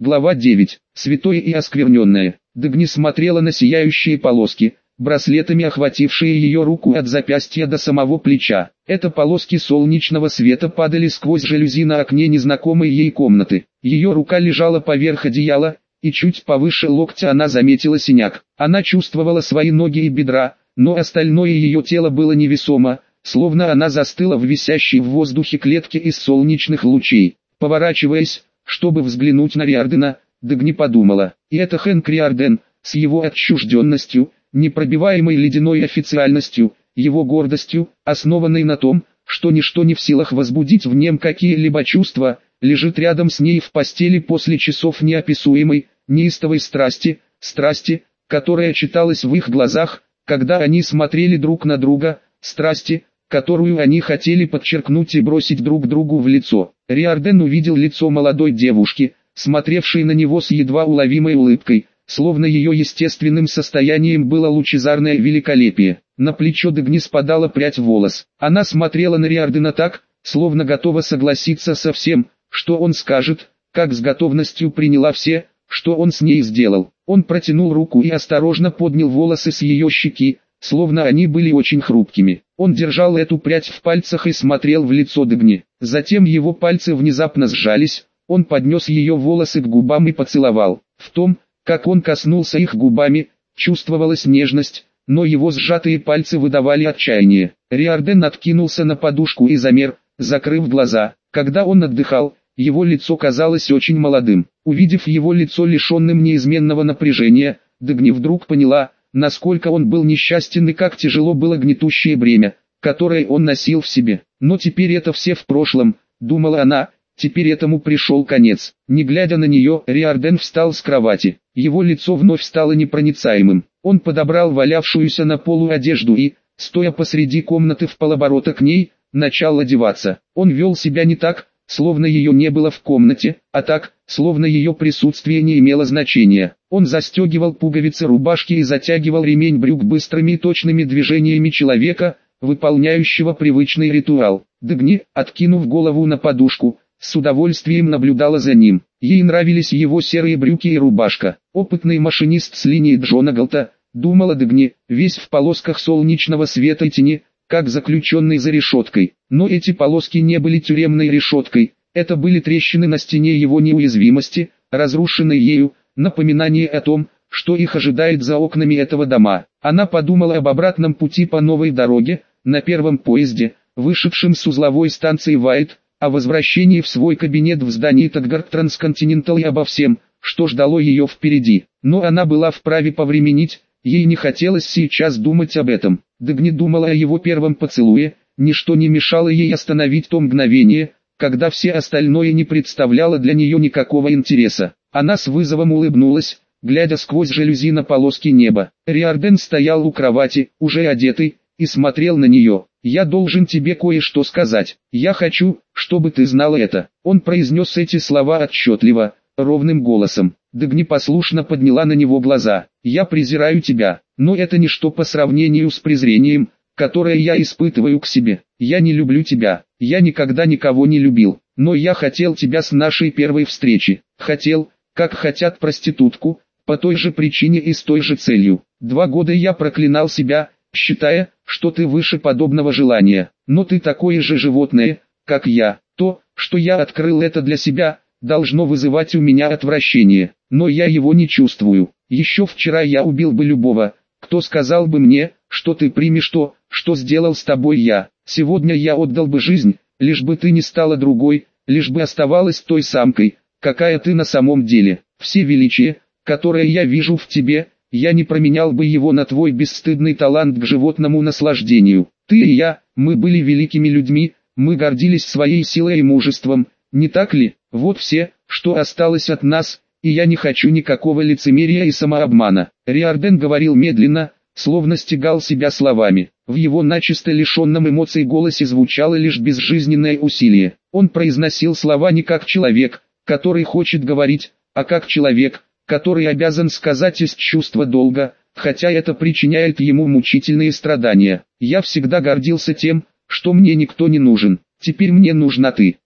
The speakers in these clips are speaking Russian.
Глава 9. Святое и оскверненное. Дагни смотрела на сияющие полоски, браслетами охватившие ее руку от запястья до самого плеча. Это полоски солнечного света падали сквозь жалюзи на окне незнакомой ей комнаты. Ее рука лежала поверх одеяла, и чуть повыше локтя она заметила синяк. Она чувствовала свои ноги и бедра, но остальное ее тело было невесомо, словно она застыла в висящей в воздухе клетке из солнечных лучей. Поворачиваясь, чтобы взглянуть на Риардена, Дагни подумала, и это Хэнк Риарден, с его отчужденностью, непробиваемой ледяной официальностью, его гордостью, основанной на том, что ничто не в силах возбудить в нем какие-либо чувства, лежит рядом с ней в постели после часов неописуемой, неистовой страсти, которая читалась в их глазах, когда они смотрели друг на друга, страсти, которую они хотели подчеркнуть и бросить друг другу в лицо. Риарден увидел лицо молодой девушки, смотревшей на него с едва уловимой улыбкой, словно ее естественным состоянием было лучезарное великолепие. На плечо Дагни спадала прядь волос. Она смотрела на Риардена так, словно готова согласиться со всем, что он скажет, как с готовностью приняла все, что он с ней сделал. Он протянул руку и осторожно поднял волосы с ее щеки, словно они были очень хрупкими. Он держал эту прядь в пальцах и смотрел в лицо Дагни. Затем его пальцы внезапно сжались, он поднес ее волосы к губам и поцеловал. В том, как он коснулся их губами, чувствовалась нежность, но его сжатые пальцы выдавали отчаяние. Риарден откинулся на подушку и замер, закрыв глаза. Когда он отдыхал, его лицо казалось очень молодым. Увидев его лицо лишенным неизменного напряжения, Дагни вдруг поняла, насколько он был несчастен и как тяжело было гнетущее бремя, которое он носил в себе. Но теперь это все в прошлом, думала она, теперь этому пришел конец. Не глядя на нее, Риарден встал с кровати. Его лицо вновь стало непроницаемым. Он подобрал валявшуюся на полу одежду и, стоя посреди комнаты в полоборота к ней, начал одеваться. Он вел себя не так, словно ее не было в комнате, а так, словно ее присутствие не имело значения. Он застегивал пуговицы рубашки и затягивал ремень брюк быстрыми и точными движениями человека, выполняющего привычный ритуал. Дагни, откинув голову на подушку, с удовольствием наблюдала за ним. Ей нравились его серые брюки и рубашка. Опытный машинист с линии Джона Галта, думала Дагни, весь в полосках солнечного света и тени, как заключенный за решеткой. Но эти полоски не были тюремной решеткой, это были трещины на стене его неуязвимости, разрушенные ею, напоминание о том, что их ожидает за окнами этого дома. Она подумала об обратном пути по новой дороге, на первом поезде, вышедшем с узловой станции Вайт, о возвращении в свой кабинет в здании Таггарт Трансконтинентал и обо всем, что ждало ее впереди. Но она была вправе повременить, ей не хотелось сейчас думать об этом. Дагни думала о его первом поцелуе, ничто не мешало ей остановить то мгновение, когда все остальное не представляло для нее никакого интереса. Она с вызовом улыбнулась, глядя сквозь жалюзи на полоски неба. Риарден стоял у кровати, уже одетый, и смотрел на нее. «Я должен тебе кое-что сказать. Я хочу, чтобы ты знала это». Он произнес эти слова отчетливо, ровным голосом. Дагни послушно подняла на него глаза. «Я презираю тебя, но это ничто по сравнению с презрением, которое я испытываю к себе. Я не люблю тебя, я никогда никого не любил, но я хотел тебя с нашей первой встречи. Хотел, как хотят проститутку, по той же причине и с той же целью. 2 года я проклинал себя, считая, что ты выше подобного желания, но ты такое же животное, как я. То, что я открыл это для себя, должно вызывать у меня отвращение, но я его не чувствую. Еще вчера я убил бы любого, кто сказал бы мне, что ты примешь то, что сделал с тобой я. Сегодня я отдал бы жизнь, лишь бы ты не стала другой, лишь бы оставалась той самкой, какая ты на самом деле. Все величие, которое я вижу в тебе, я не променял бы его на твой бесстыдный талант к животному наслаждению. Ты и я, мы были великими людьми, мы гордились своей силой и мужеством, не так ли? Вот все, что осталось от нас, и я не хочу никакого лицемерия и самообмана». Риарден говорил медленно, словно стегал себя словами. В его начисто лишенном эмоций голосе звучало лишь безжизненное усилие. Он произносил слова не как человек, который хочет говорить, а как человек, который обязан сказать из чувства долга, хотя это причиняет ему мучительные страдания. «Я всегда гордился тем, что мне никто не нужен. Теперь мне нужна ты.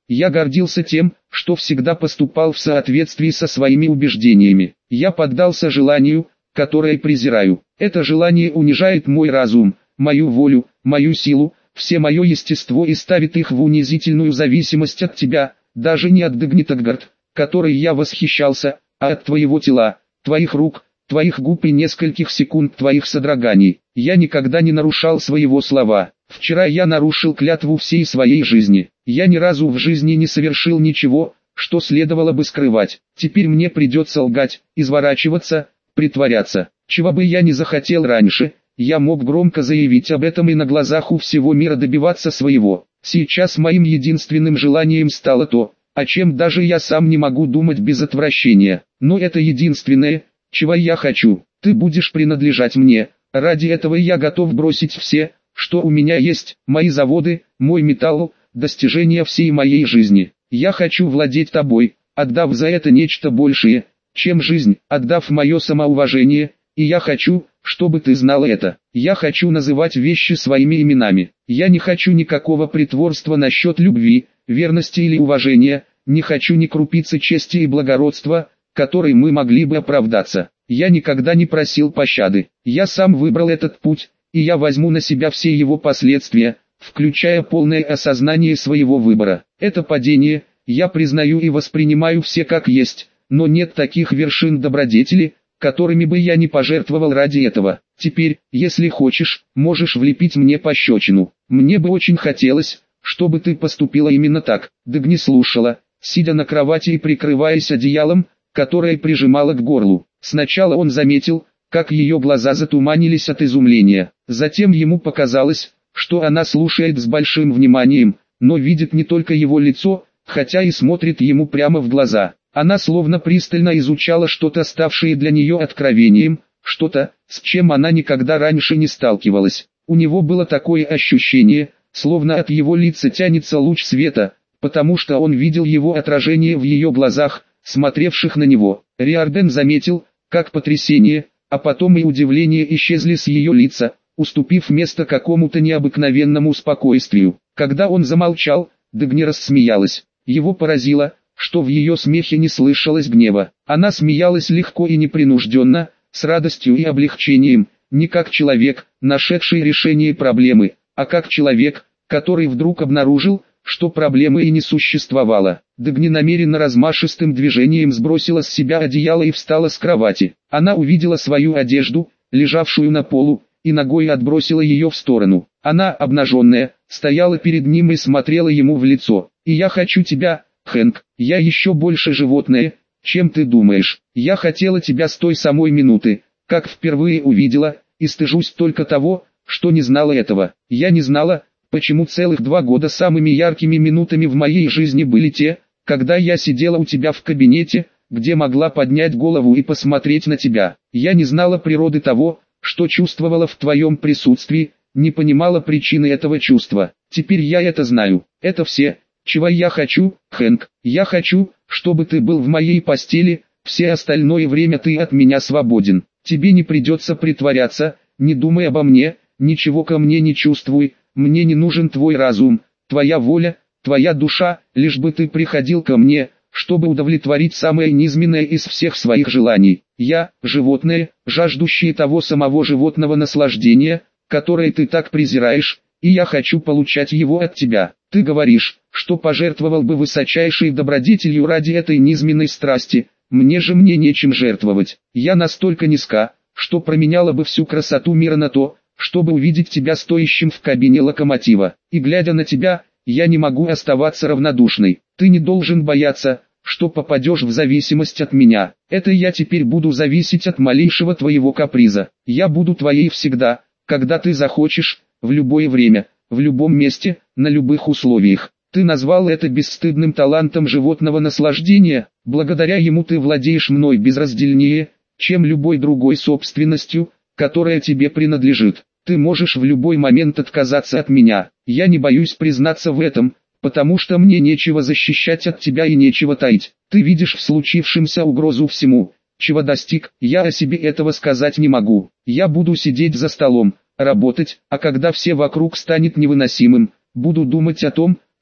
Я гордился тем, что всегда поступал в соответствии со своими убеждениями. Я поддался желанию, которое презираю. Это желание унижает мой разум, мою волю, мою силу, все мое естество и ставит их в унизительную зависимость от тебя, даже не от Дагнитаггард, которой я восхищался, а от твоего тела, твоих рук, твоих губ и нескольких секунд твоих содроганий. Я никогда не нарушал своего слова. Вчера я нарушил клятву всей своей жизни. Я ни разу в жизни не совершил ничего, что следовало бы скрывать. Теперь мне придется лгать, изворачиваться, притворяться. Чего бы я ни захотел раньше, я мог громко заявить об этом и на глазах у всего мира добиваться своего. Сейчас моим единственным желанием стало то, о чем даже я сам не могу думать без отвращения. Но это единственное, чего я хочу. Ты будешь принадлежать мне. Ради этого я готов бросить все, что у меня есть, мои заводы, мой металл, достижения всей моей жизни. Я хочу владеть тобой, отдав за это нечто большее, чем жизнь, отдав мое самоуважение, и я хочу, чтобы ты знала это. Я хочу называть вещи своими именами. Я не хочу никакого притворства насчет любви, верности или уважения, не хочу ни крупицы чести и благородства, которой мы могли бы оправдаться. Я никогда не просил пощады. Я сам выбрал этот путь, и я возьму на себя все его последствия, включая полное осознание своего выбора. Это падение, я признаю и воспринимаю все как есть, но нет таких вершин добродетели, которыми бы я не пожертвовал ради этого. Теперь, если хочешь, можешь влепить мне пощечину. Мне бы очень хотелось, чтобы ты поступила именно так. Дагни слушала, сидя на кровати и прикрываясь одеялом, которое прижимала к горлу. Сначала он заметил, как ее глаза затуманились от изумления. Затем ему показалось, что она слушает с большим вниманием, но видит не только его лицо, хотя и смотрит ему прямо в глаза. Она словно пристально изучала что-то, ставшее для нее откровением, что-то, с чем она никогда раньше не сталкивалась. У него было такое ощущение, словно от его лица тянется луч света, потому что он видел его отражение в ее глазах, смотревших на него. Риордан заметил, как потрясение, а потом и удивление исчезли с ее лица, уступив место какому-то необыкновенному спокойствию. Когда он замолчал, Дагни рассмеялась. Его поразило, что в ее смехе не слышалось гнева. Она смеялась легко и непринужденно, с радостью и облегчением, не как человек, нашедший решение проблемы, а как человек, который вдруг обнаружил, что проблемы и не существовало. Дагни намеренно размашистым движением сбросила с себя одеяло и встала с кровати. Она увидела свою одежду, лежавшую на полу, и ногой отбросила ее в сторону. Она, обнаженная, стояла перед ним и смотрела ему в лицо. «И я хочу тебя, Хэнк, я еще больше животное, чем ты думаешь. Я хотела тебя с той самой минуты, как впервые увидела, и стыжусь только того, что не знала этого. Я не знала, почему целых 2 года самыми яркими минутами в моей жизни были те, когда я сидела у тебя в кабинете, где могла поднять голову и посмотреть на тебя. Я не знала природы того, что чувствовала в твоем присутствии, не понимала причины этого чувства. Теперь я это знаю. Это все, чего я хочу, Хэнк. Я хочу, чтобы ты был в моей постели, все остальное время ты от меня свободен. Тебе не придется притворяться, не думай обо мне, ничего ко мне не чувствуй, мне не нужен твой разум, твоя воля, твоя душа, лишь бы ты приходил ко мне, чтобы удовлетворить самое низменное из всех своих желаний. Я, животное, жаждущее того самого животного наслаждения, которое ты так презираешь, и я хочу получать его от тебя. Ты говоришь, что пожертвовал бы высочайшей добродетелью ради этой низменной страсти, мне нечем жертвовать. Я настолько низка, что променяла бы всю красоту мира на то, чтобы увидеть тебя стоящим в кабине локомотива. И глядя на тебя, я не могу оставаться равнодушной. Ты не должен бояться, что попадешь в зависимость от меня. Это я теперь буду зависеть от малейшего твоего каприза. Я буду твоей всегда, когда ты захочешь, в любое время, в любом месте, на любых условиях. Ты назвал это бесстыдным талантом животного наслаждения, благодаря ему ты владеешь мной безраздельнее, чем любой другой собственностью, которая тебе принадлежит. Ты можешь в любой момент отказаться от меня. Я не боюсь признаться в этом, потому что мне нечего защищать от тебя и нечего таить. Ты видишь в случившемся угрозу всему, чего достиг. Я о себе этого сказать не могу. Я буду сидеть за столом, работать, а когда все вокруг станет невыносимым, буду думать о том,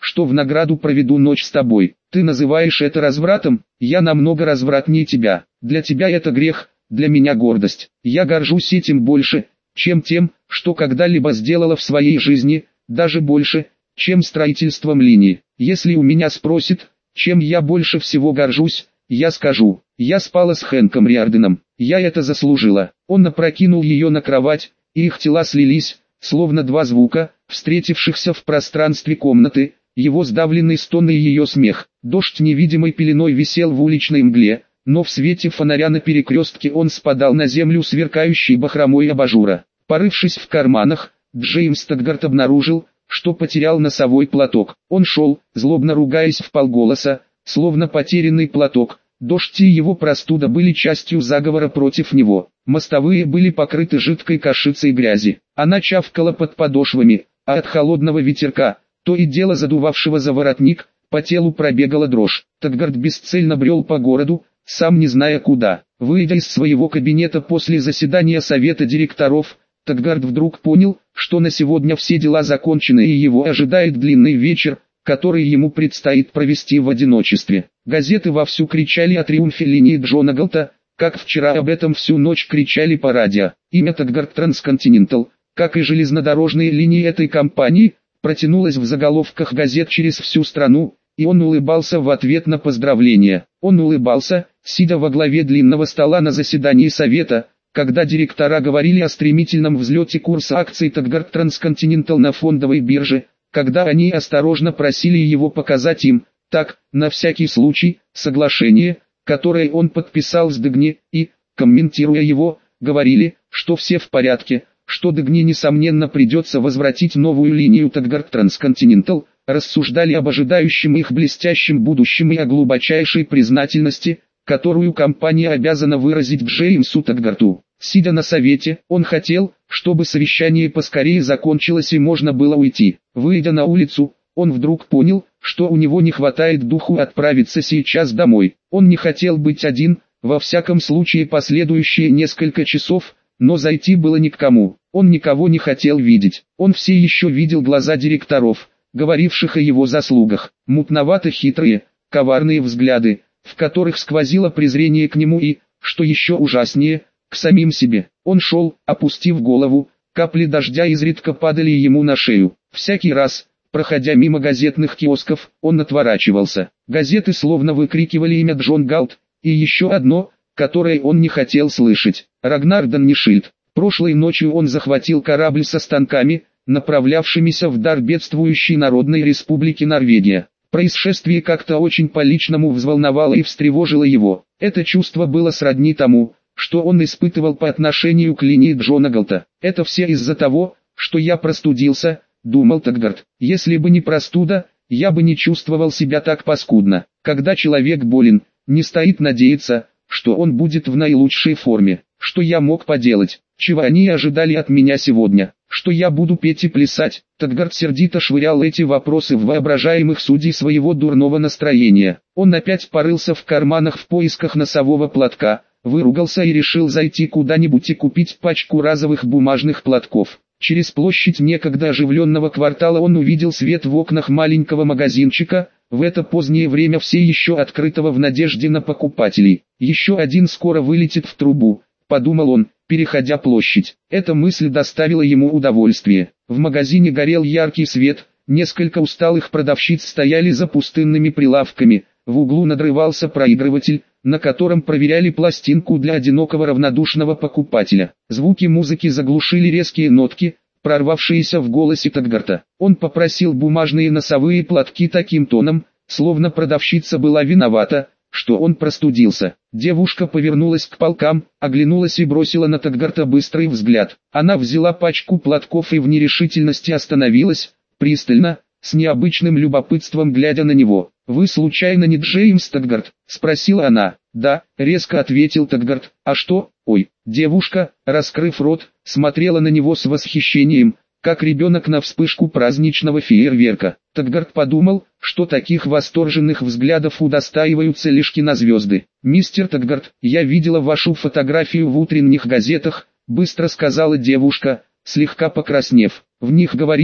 что в награду проведу ночь с тобой. Ты называешь это развратом? Я намного развратнее тебя. Для тебя это грех, для меня гордость. Я горжусь этим больше, чем тем, что когда-либо сделала в своей жизни, даже больше, чем строительством линии. Если у меня спросят, чем я больше всего горжусь, я скажу, я спала с Хэнком Риарденом, я это заслужила. Он опрокинул ее на кровать, и их тела слились, словно два звука, встретившихся в пространстве комнаты, его сдавленный стон и ее смех. Дождь невидимой пеленой висел в уличной мгле, но в свете фонаря на перекрестке он спадал на землю сверкающей бахромой абажура. Порывшись в карманах, Джеймс Таггарт обнаружил, что потерял носовой платок. Он шел, злобно ругаясь вполголоса, словно потерянный платок. Дождь и его простуда были частью заговора против него. Мостовые были покрыты жидкой кашицей грязи. Она чавкала под подошвами, а от холодного ветерка, то и дело задувавшего за воротник, по телу пробегала дрожь. Таггарт бесцельно брел по городу, сам не зная куда. Выйдя из своего кабинета после заседания совета директоров, Таггарт вдруг понял, что на сегодня все дела закончены и его ожидает длинный вечер, который ему предстоит провести в одиночестве. Газеты вовсю кричали о триумфе линии Джона Галта, как вчера об этом всю ночь кричали по радио. Имя Таггарт Трансконтинентал, как и железнодорожные линии этой компании, протянулось в заголовках газет через всю страну, и он улыбался в ответ на поздравления. Он улыбался, сидя во главе длинного стола на заседании совета, когда директора говорили о стремительном взлете курса акций Таггарт Трансконтинентал на фондовой бирже, когда они осторожно просили его показать им, так, на всякий случай, соглашение, которое он подписал с Дэгни, и, комментируя его, говорили, что все в порядке, что Дэгни несомненно придется возвратить новую линию Таггарт Трансконтинентал, рассуждали об ожидающем их блестящем будущем и о глубочайшей признательности, которую компания обязана выразить Джеймсу Таггарту. Сидя на совете, он хотел, чтобы совещание поскорее закончилось и можно было уйти. Выйдя на улицу, он вдруг понял, что у него не хватает духу отправиться сейчас домой. Он не хотел быть один, во всяком случае последующие несколько часов, но зайти было ни к кому. Он никого не хотел видеть. Он все еще видел глаза директоров, говоривших о его заслугах, мутновато-хитрые, коварные взгляды, в которых сквозило презрение к нему и, что еще ужаснее, к самим себе. Он шел, опустив голову, капли дождя изредка падали ему на шею. Всякий раз, проходя мимо газетных киосков, он отворачивался. Газеты словно выкрикивали имя Джон Галт, и еще одно, которое он не хотел слышать. Рагнар Даннишильд. Прошлой ночью он захватил корабль со станками, направлявшимися в дар бедствующей Народной Республики Норвегия. Происшествие как-то очень по-личному взволновало и встревожило его. Это чувство было сродни тому, что он испытывал по отношению к линии Джона Галта. «Это все из-за того, что я простудился», — думал Таггарт. «Если бы не простуда, я бы не чувствовал себя так паскудно. Когда человек болен, не стоит надеяться, что он будет в наилучшей форме. Что я мог поделать? Чего они ожидали от меня сегодня? Что я буду петь и плясать?» Таггарт сердито швырял эти вопросы в воображаемых судей своего дурного настроения. Он опять порылся в карманах в поисках носового платка, выругался и решил зайти куда-нибудь и купить пачку разовых бумажных платков. Через площадь некогда оживленного квартала он увидел свет в окнах маленького магазинчика, в это позднее время все еще открытого в надежде на покупателей. «Еще один скоро вылетит в трубу», — подумал он, переходя площадь. Эта мысль доставила ему удовольствие. В магазине горел яркий свет, несколько усталых продавщиц стояли за пустынными прилавками, в углу надрывался проигрыватель, на котором проверяли пластинку для одинокого равнодушного покупателя. Звуки музыки заглушили резкие нотки, прорвавшиеся в голосе Таггарта. Он попросил бумажные носовые платки таким тоном, словно продавщица была виновата, что он простудился. Девушка повернулась к полкам, оглянулась и бросила на Таггарта быстрый взгляд. Она взяла пачку платков и в нерешительности остановилась, пристально, с необычным любопытством глядя на него. «Вы случайно не Джеймс Таггарт?» — спросила она. «Да», — резко ответил Таггарт. «А что?» «Ой». Девушка, раскрыв рот, смотрела на него с восхищением, как ребенок на вспышку праздничного фейерверка. Таггарт подумал, что таких восторженных взглядов удостаиваются лишь кинозвезды. «Мистер Таггарт, я видела вашу фотографию в утренних газетах», — быстро сказала девушка, слегка покраснев. В них говорилось,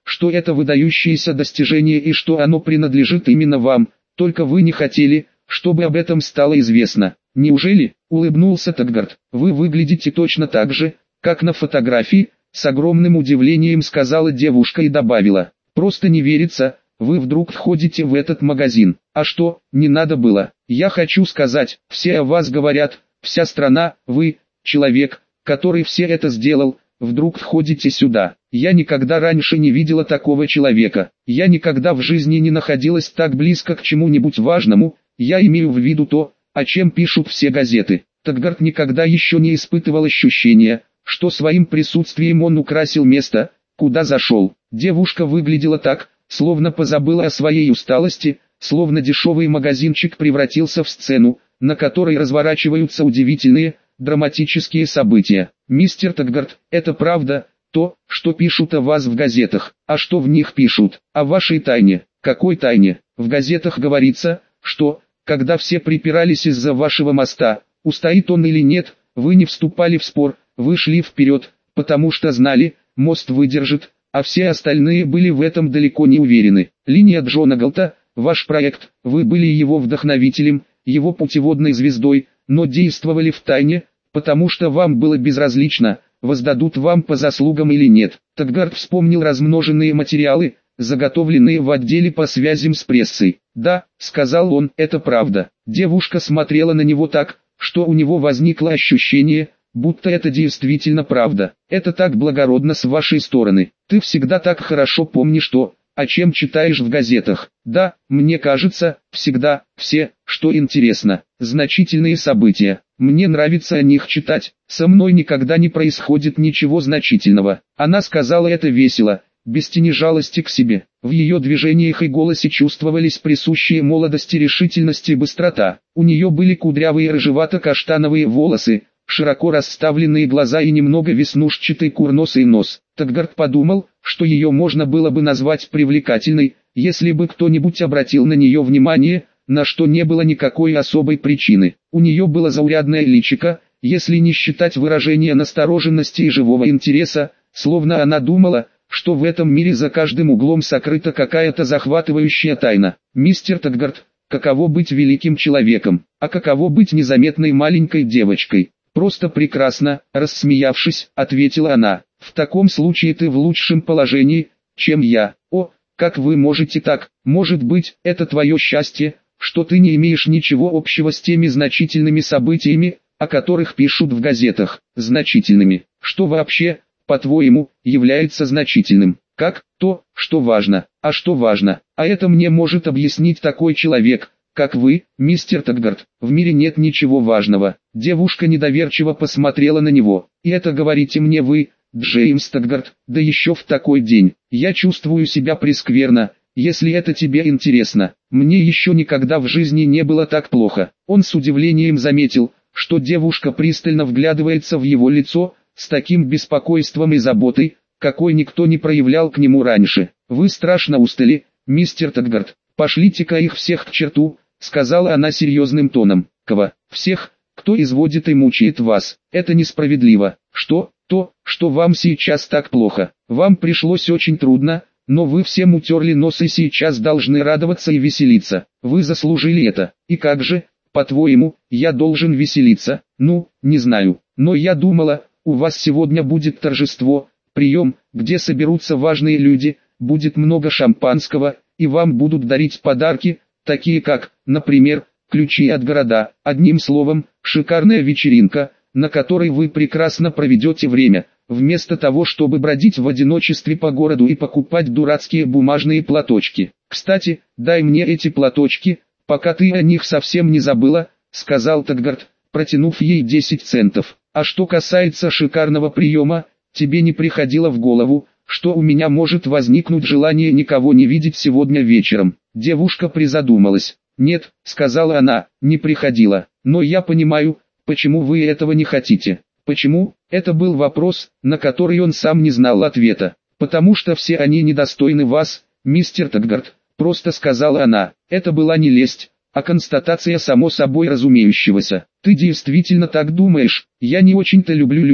что это выдающееся достижение и что оно принадлежит именно вам, только вы не хотели, чтобы об этом стало известно. Неужели? Улыбнулся Таггарт. Вы выглядите точно так же, как на фотографии, с огромным удивлением сказала девушка и добавила. Просто не верится, вы вдруг входите в этот магазин. А что, не надо было? Я хочу сказать, все о вас говорят, вся страна, вы, человек, который все это сделал, вдруг входите сюда. Я никогда раньше не видела такого человека. Я никогда в жизни не находилась так близко к чему-нибудь важному, я имею в виду то, о чем пишут все газеты. Таггарт никогда еще не испытывал ощущения, что своим присутствием он украсил место, куда зашел. Девушка выглядела так, словно позабыла о своей усталости, словно дешевый магазинчик превратился в сцену, на которой разворачиваются удивительные, драматические события. Мистер Таггарт, это правда, то, что пишут о вас в газетах. А что в них пишут? О вашей тайне. Какой тайне? В газетах говорится, что, когда все припирались из-за вашего моста, устоит он или нет, вы не вступали в спор, вы шли вперед, потому что знали, мост выдержит, а все остальные были в этом далеко не уверены. Линия Джона Галта, ваш проект, вы были его вдохновителем, его путеводной звездой, но действовали втайне, потому что вам было безразлично, воздадут вам по заслугам или нет. Таггарт вспомнил размноженные материалы, заготовленные в отделе по связям с прессой. «Да», — сказал он, — «это правда». Девушка смотрела на него так, что у него возникло ощущение, будто это действительно правда. «Это так благородно с вашей стороны. Ты всегда так хорошо помнишь то, о чем читаешь в газетах». «Да, мне кажется, всегда, все, что интересно, значительные события. Мне нравится о них читать. Со мной никогда не происходит ничего значительного». Она сказала это весело, без тени жалости к себе. В ее движениях и голосе чувствовались присущие молодости решительность и быстрота. У нее были кудрявые рыжевато-каштановые волосы, широко расставленные глаза и немного веснушчатый курносый нос. Таггарт подумал, что ее можно было бы назвать привлекательной, если бы кто-нибудь обратил на нее внимание, на что не было никакой особой причины. У нее было заурядное личико, если не считать выражения настороженности и живого интереса, словно она думала, что в этом мире за каждым углом сокрыта какая-то захватывающая тайна. «Мистер Таггарт, каково быть великим человеком, а каково быть незаметной маленькой девочкой?» «Просто прекрасно», — рассмеявшись, ответила она. «В таком случае ты в лучшем положении, чем я». «О, как вы можете так? Может быть, это твое счастье, что ты не имеешь ничего общего с теми значительными событиями, о которых пишут в газетах». «Значительными? Что вообще, по-твоему, является значительным?» «Как? То, что важно». «А что важно? А это мне может объяснить такой человек, как вы, мистер Таггарт. В мире нет ничего важного». Девушка недоверчиво посмотрела на него. «И это говорите мне вы, Джеймс Таггарт, да еще в такой день. Я чувствую себя прескверно, если это тебе интересно. Мне еще никогда в жизни не было так плохо». Он с удивлением заметил, что девушка пристально вглядывается в его лицо, с таким беспокойством и заботой, какой никто не проявлял к нему раньше. «Вы страшно устали, мистер Таггарт. Пошлите-ка их всех к черту», — сказала она серьезным тоном. «Кого? Всех, кто изводит и мучает вас. Это несправедливо. Что? То, что вам сейчас так плохо. Вам пришлось очень трудно, но вы всем утерли нос и сейчас должны радоваться и веселиться. Вы заслужили это. И как же, по-твоему, я должен веселиться? Ну, не знаю. Но я думала, у вас сегодня будет торжество, прием, где соберутся важные люди, будет много шампанского, и вам будут дарить подарки, такие как, например, ключи от города. Одним словом, шикарная вечеринка, на которой вы прекрасно проведете время, вместо того, чтобы бродить в одиночестве по городу и покупать дурацкие бумажные платочки. Кстати, дай мне эти платочки, пока ты о них совсем не забыла», — сказал Таггарт, протянув ей 10 центов. «А что касается шикарного приема, тебе не приходило в голову, что у меня может возникнуть желание никого не видеть сегодня вечером?» Девушка призадумалась. «Нет», — сказала она, — «не приходило. Но я понимаю, почему вы этого не хотите». «Почему?» — это был вопрос, на который он сам не знал ответа. «Потому что все они недостойны вас, мистер Таггарт», — просто сказала она. Это была не лесть, а констатация само собой разумеющегося. «Ты действительно так думаешь? Я не очень-то люблю людей,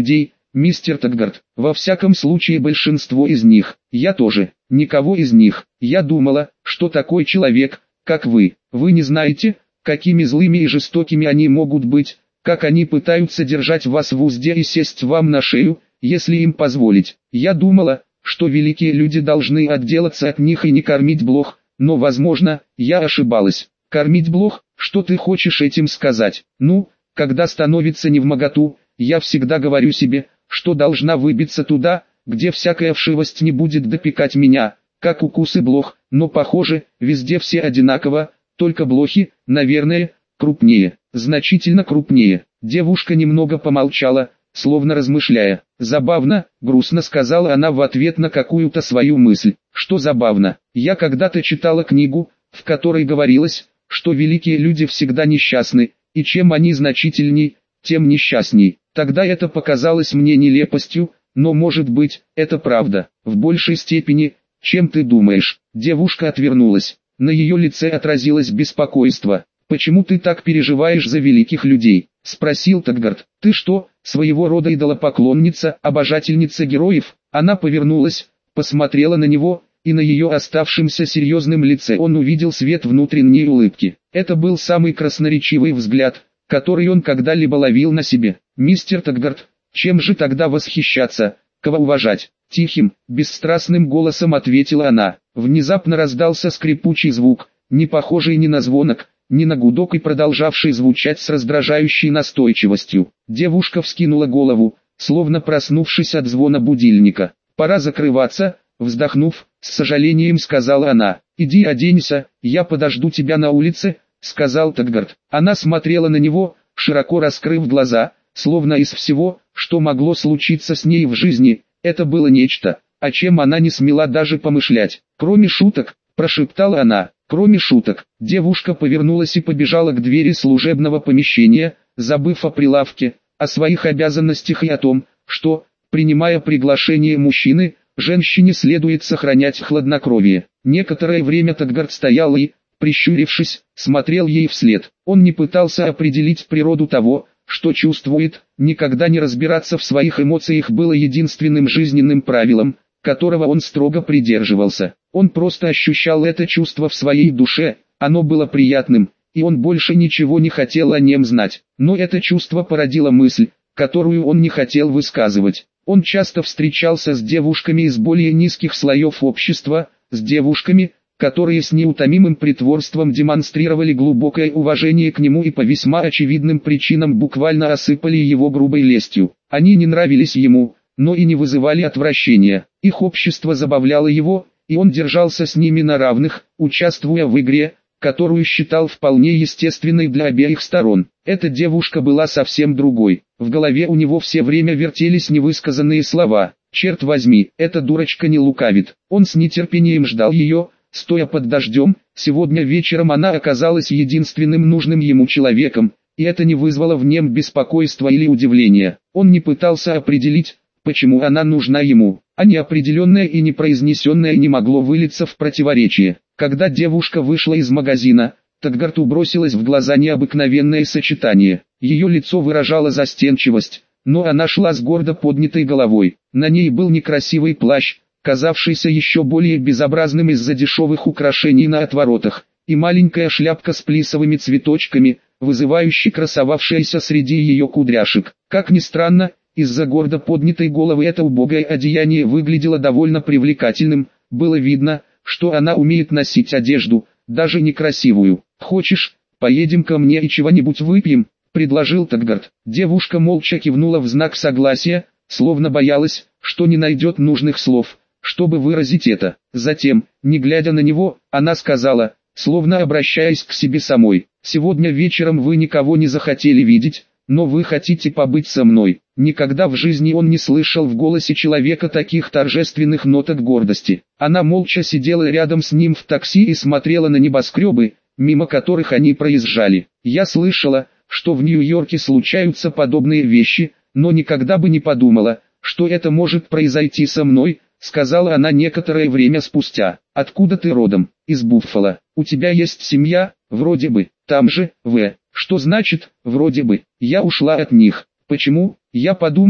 мистер Таггарт. Во всяком случае большинство из них. Я тоже. Никого из них. Я думала, что такой человек, как вы. Вы не знаете, какими злыми и жестокими они могут быть, как они пытаются держать вас в узде и сесть вам на шею, если им позволить. Я думала, что великие люди должны отделаться от них и не кормить блох, но возможно, я ошибалась. Кормить блох? Что ты хочешь этим сказать? Ну, когда становится невмоготу, я всегда говорю себе, что должна выбиться туда, где всякая вшивость не будет допекать меня, как укусы блох, но похоже, везде все одинаково, только блохи, наверное, крупнее, значительно крупнее. Девушка немного помолчала, словно размышляя. «Забавно», — грустно сказала она в ответ на какую-то свою мысль. «Что забавно? Я когда-то читала книгу, в которой говорилось, что великие люди всегда несчастны, и чем они значительней, тем несчастней. Тогда это показалось мне нелепостью, но может быть, это правда, в большей степени, чем ты думаешь». Девушка отвернулась. На ее лице отразилось беспокойство. «Почему ты так переживаешь за великих людей?» — спросил Таггарт. «Ты что, своего рода идолопоклонница, обожательница героев?» Она повернулась, посмотрела на него, и на ее оставшемся серьезном лице он увидел свет внутренней улыбки. Это был самый красноречивый взгляд, который он когда-либо ловил на себе. «Мистер Таггарт, чем же тогда восхищаться, кого уважать?» Тихим, бесстрастным голосом ответила она. Внезапно раздался скрипучий звук, не похожий ни на звонок, ни на гудок и продолжавший звучать с раздражающей настойчивостью. Девушка вскинула голову, словно проснувшись от звона будильника. «Пора закрываться», вздохнув, с сожалением сказала она. «Иди оденься, я подожду тебя на улице», сказал Таггарт. Она смотрела на него, широко раскрыв глаза, словно из всего, что могло случиться с ней в жизни, это было нечто, о чем она не смела даже помышлять. «Кроме шуток», прошептала она. «Кроме шуток». Девушка повернулась и побежала к двери служебного помещения, забыв о прилавке, о своих обязанностях и о том, что, принимая приглашение мужчины, женщине следует сохранять хладнокровие. Некоторое время Таггарт стоял и, прищурившись, смотрел ей вслед. Он не пытался определить природу того, что чувствует, никогда не разбираться в своих эмоциях было единственным жизненным правилом, которого он строго придерживался. Он просто ощущал это чувство в своей душе, оно было приятным, и он больше ничего не хотел о нем знать. Но это чувство породило мысль, которую он не хотел высказывать. Он часто встречался с девушками из более низких слоев общества, с девушками, которые с неутомимым притворством демонстрировали глубокое уважение к нему и по весьма очевидным причинам буквально осыпали его грубой лестью. Они не нравились ему, но и не вызывали отвращения. Их общество забавляло его, и он держался с ними на равных, участвуя в игре, которую считал вполне естественной для обеих сторон. Эта девушка была совсем другой. В голове у него все время вертелись невысказанные слова. «Черт возьми, эта дурочка не лукавит». Он с нетерпением ждал ее, стоя под дождем. Сегодня вечером она оказалась единственным нужным ему человеком, и это не вызвало в нем беспокойства или удивления. Он не пытался определить, почему она нужна ему, а неопределенное и непроизнесенное не могло вылиться в противоречие. Когда девушка вышла из магазина, Таггарту бросилось в глаза необыкновенное сочетание. Ее лицо выражало застенчивость, но она шла с гордо поднятой головой. На ней был некрасивый плащ, казавшийся еще более безобразным из-за дешевых украшений на отворотах, и маленькая шляпка с плисовыми цветочками, вызывающе красовавшаяся среди ее кудряшек. Как ни странно, из-за гордо поднятой головы это убогое одеяние выглядело довольно привлекательным, было видно, что она умеет носить одежду, даже некрасивую. «Хочешь, поедем ко мне и чего-нибудь выпьем?» — предложил Таггарт. Девушка молча кивнула в знак согласия, словно боялась, что не найдет нужных слов, чтобы выразить это. Затем, не глядя на него, она сказала, словно обращаясь к себе самой: «Сегодня вечером вы никого не захотели видеть, но вы хотите побыть со мной». Никогда в жизни он не слышал в голосе человека таких торжественных ноток гордости. Она молча сидела рядом с ним в такси и смотрела на небоскребы, мимо которых они проезжали. «Я слышала, что в Нью-Йорке случаются подобные вещи, но никогда бы не подумала, что это может произойти со мной», сказала она некоторое время спустя. «Откуда ты родом?» «Из Буффало. У тебя есть семья?» «Вроде бы. Там же, Что значит, вроде бы? Я ушла от них». «Почему?» «Я подумала,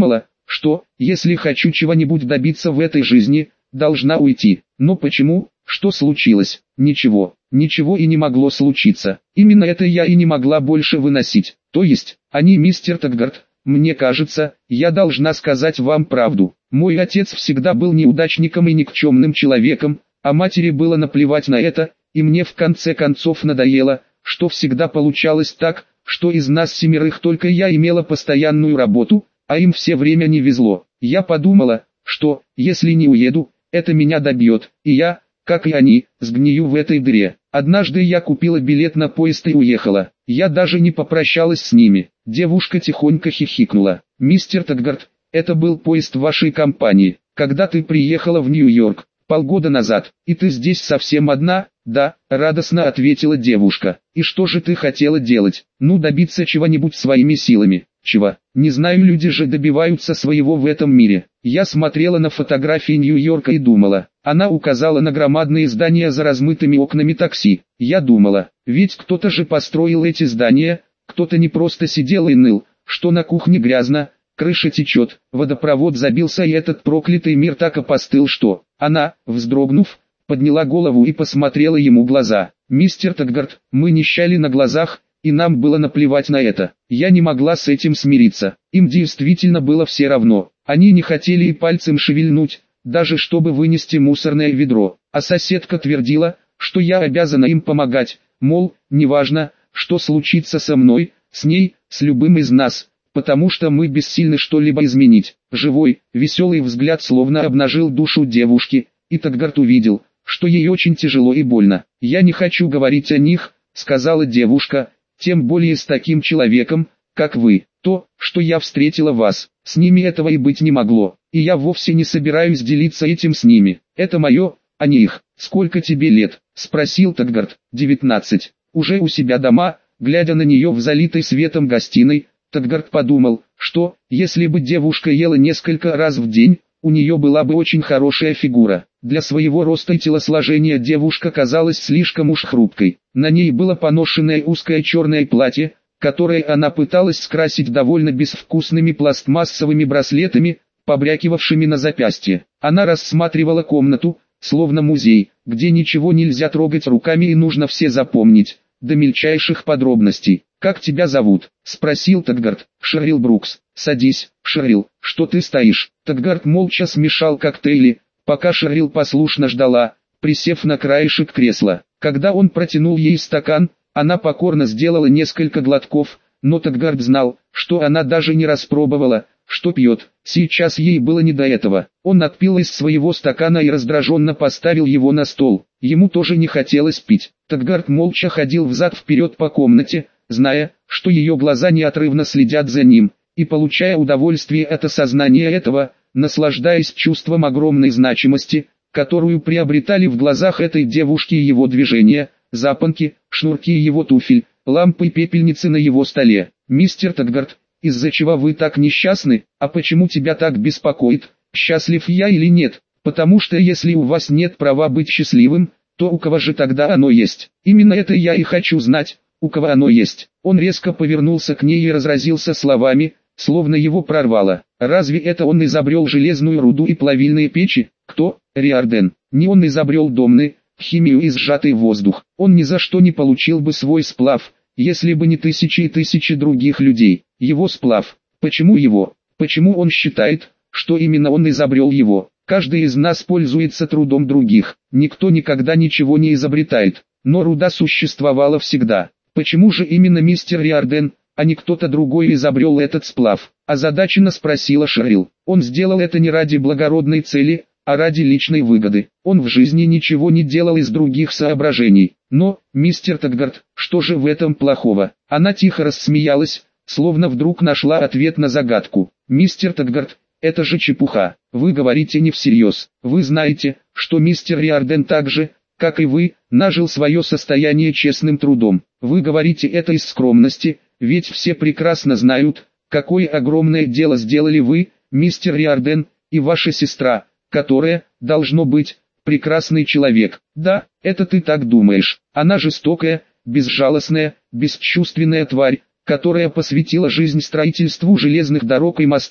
что, если хочу чего-нибудь добиться в этой жизни, должна уйти. Но почему? Что случилось? Ничего. Ничего и не могло случиться. Именно это я и не могла больше выносить. То есть, мистер Таггарт, мне кажется, я должна сказать вам правду. Мой отец всегда был неудачником и никчемным человеком, а матери было наплевать на это, и мне в конце концов надоело, что всегда получалось так, что из нас 7 только я имела постоянную работу, а им все время не везло. Я подумала, что, если не уеду, это меня добьет, и я, как и они, сгнию в этой дыре. Однажды я купила билет на поезд и уехала. Я даже не попрощалась с ними. Девушка тихонько хихикнула. «Мистер Таггарт, это был поезд вашей компании, когда ты приехала в Нью-Йорк, полгода назад, и ты здесь совсем одна?» «Да», — радостно ответила девушка. «И что же ты хотела делать?» «Ну, добиться чего-нибудь своими силами». «Чего?» «Не знаю, люди же добиваются своего в этом мире». Я смотрела на фотографии Нью-Йорка и думала. Она указала на громадные здания за размытыми окнами такси. Я думала, ведь кто-то же построил эти здания, кто-то не просто сидел и ныл, что на кухне грязно, крыша течет, водопровод забился и этот проклятый мир так опостыл, что... Она, вздрогнув, подняла голову и посмотрела ему в глаза. «Мистер Таггарт, мы нищали на глазах, и нам было наплевать на это. Я не могла с этим смириться. Им действительно было все равно. Они не хотели и пальцем шевельнуть, даже чтобы вынести мусорное ведро. А соседка твердила, что я обязана им помогать, мол, неважно, что случится со мной, с ней, с любым из нас, потому что мы бессильны что-либо изменить». Живой, веселый взгляд словно обнажил душу девушки, и Таггарт увидел, что ей очень тяжело и больно. «Я не хочу говорить о них», — сказала девушка, — «тем более с таким человеком, как вы. То, что я встретила вас, с ними этого и быть не могло, и я вовсе не собираюсь делиться этим с ними. Это мое, а не их». «Сколько тебе лет?» — спросил Таггарт. 19. Уже у себя дома, глядя на нее в залитой светом гостиной, Таггарт подумал, что, если бы девушка ела несколько раз в день, у нее была бы очень хорошая фигура. Для своего роста и телосложения девушка казалась слишком уж хрупкой. На ней было поношенное узкое черное платье, которое она пыталась скрасить довольно безвкусными пластмассовыми браслетами, побрякивавшими на запястье. Она рассматривала комнату, словно музей, где ничего нельзя трогать руками и нужно все запомнить, до мельчайших подробностей. «Как тебя зовут?» — спросил Таггарт. «Шерил Брукс». «Садись, Шерил, что ты стоишь?» Таггарт молча смешал коктейли, пока Шерил послушно ждала, присев на краешек кресла. Когда он протянул ей стакан, она покорно сделала несколько глотков, но Таггарт знал, что она даже не распробовала, что пьет. Сейчас ей было не до этого. Он отпил из своего стакана и раздраженно поставил его на стол. Ему тоже не хотелось пить. Таггарт молча ходил взад-вперед по комнате, зная, что ее глаза неотрывно следят за ним, и получая удовольствие от осознания этого, наслаждаясь чувством огромной значимости, которую приобретали в глазах этой девушки его движения, запонки, шнурки его туфель, лампы и пепельницы на его столе. «Мистер Таггарт, из-за чего вы так несчастны? А почему тебя так беспокоит, счастлив я или нет? Потому что если у вас нет права быть счастливым, то у кого же тогда оно есть? Именно это я и хочу знать, у кого оно есть». Он резко повернулся к ней и разразился словами, словно его прорвало. «Разве это он изобрел железную руду и плавильные печи? Кто? Риордан. Не он изобрел домны, химию и сжатый воздух. Он ни за что не получил бы свой сплав, если бы не тысячи и тысячи других людей. Его сплав. Почему его? Почему он считает, что именно он изобрел его? Каждый из нас пользуется трудом других. Никто никогда ничего не изобретает. Но руда существовала всегда. Почему же именно мистер Риордан, а не кто-то другой изобрел этот сплав?» Озадаченно спросила Шерил. «Он сделал это не ради благородной цели, а ради личной выгоды. Он в жизни ничего не делал из других соображений. Но, мистер Таггарт, что же в этом плохого?» Она тихо рассмеялась, словно вдруг нашла ответ на загадку. «Мистер Таггарт, это же чепуха. Вы говорите не всерьез. Вы знаете, что мистер Риордан так же, как и вы, нажил свое состояние честным трудом. Вы говорите это из скромности, ведь все прекрасно знают, какое огромное дело сделали вы, мистер Риордан, и ваша сестра, которая, должно быть, прекрасный человек. Да, это ты так думаешь. Она жестокая, безжалостная, бесчувственная тварь, которая посвятила жизнь строительству железных дорог и мостов,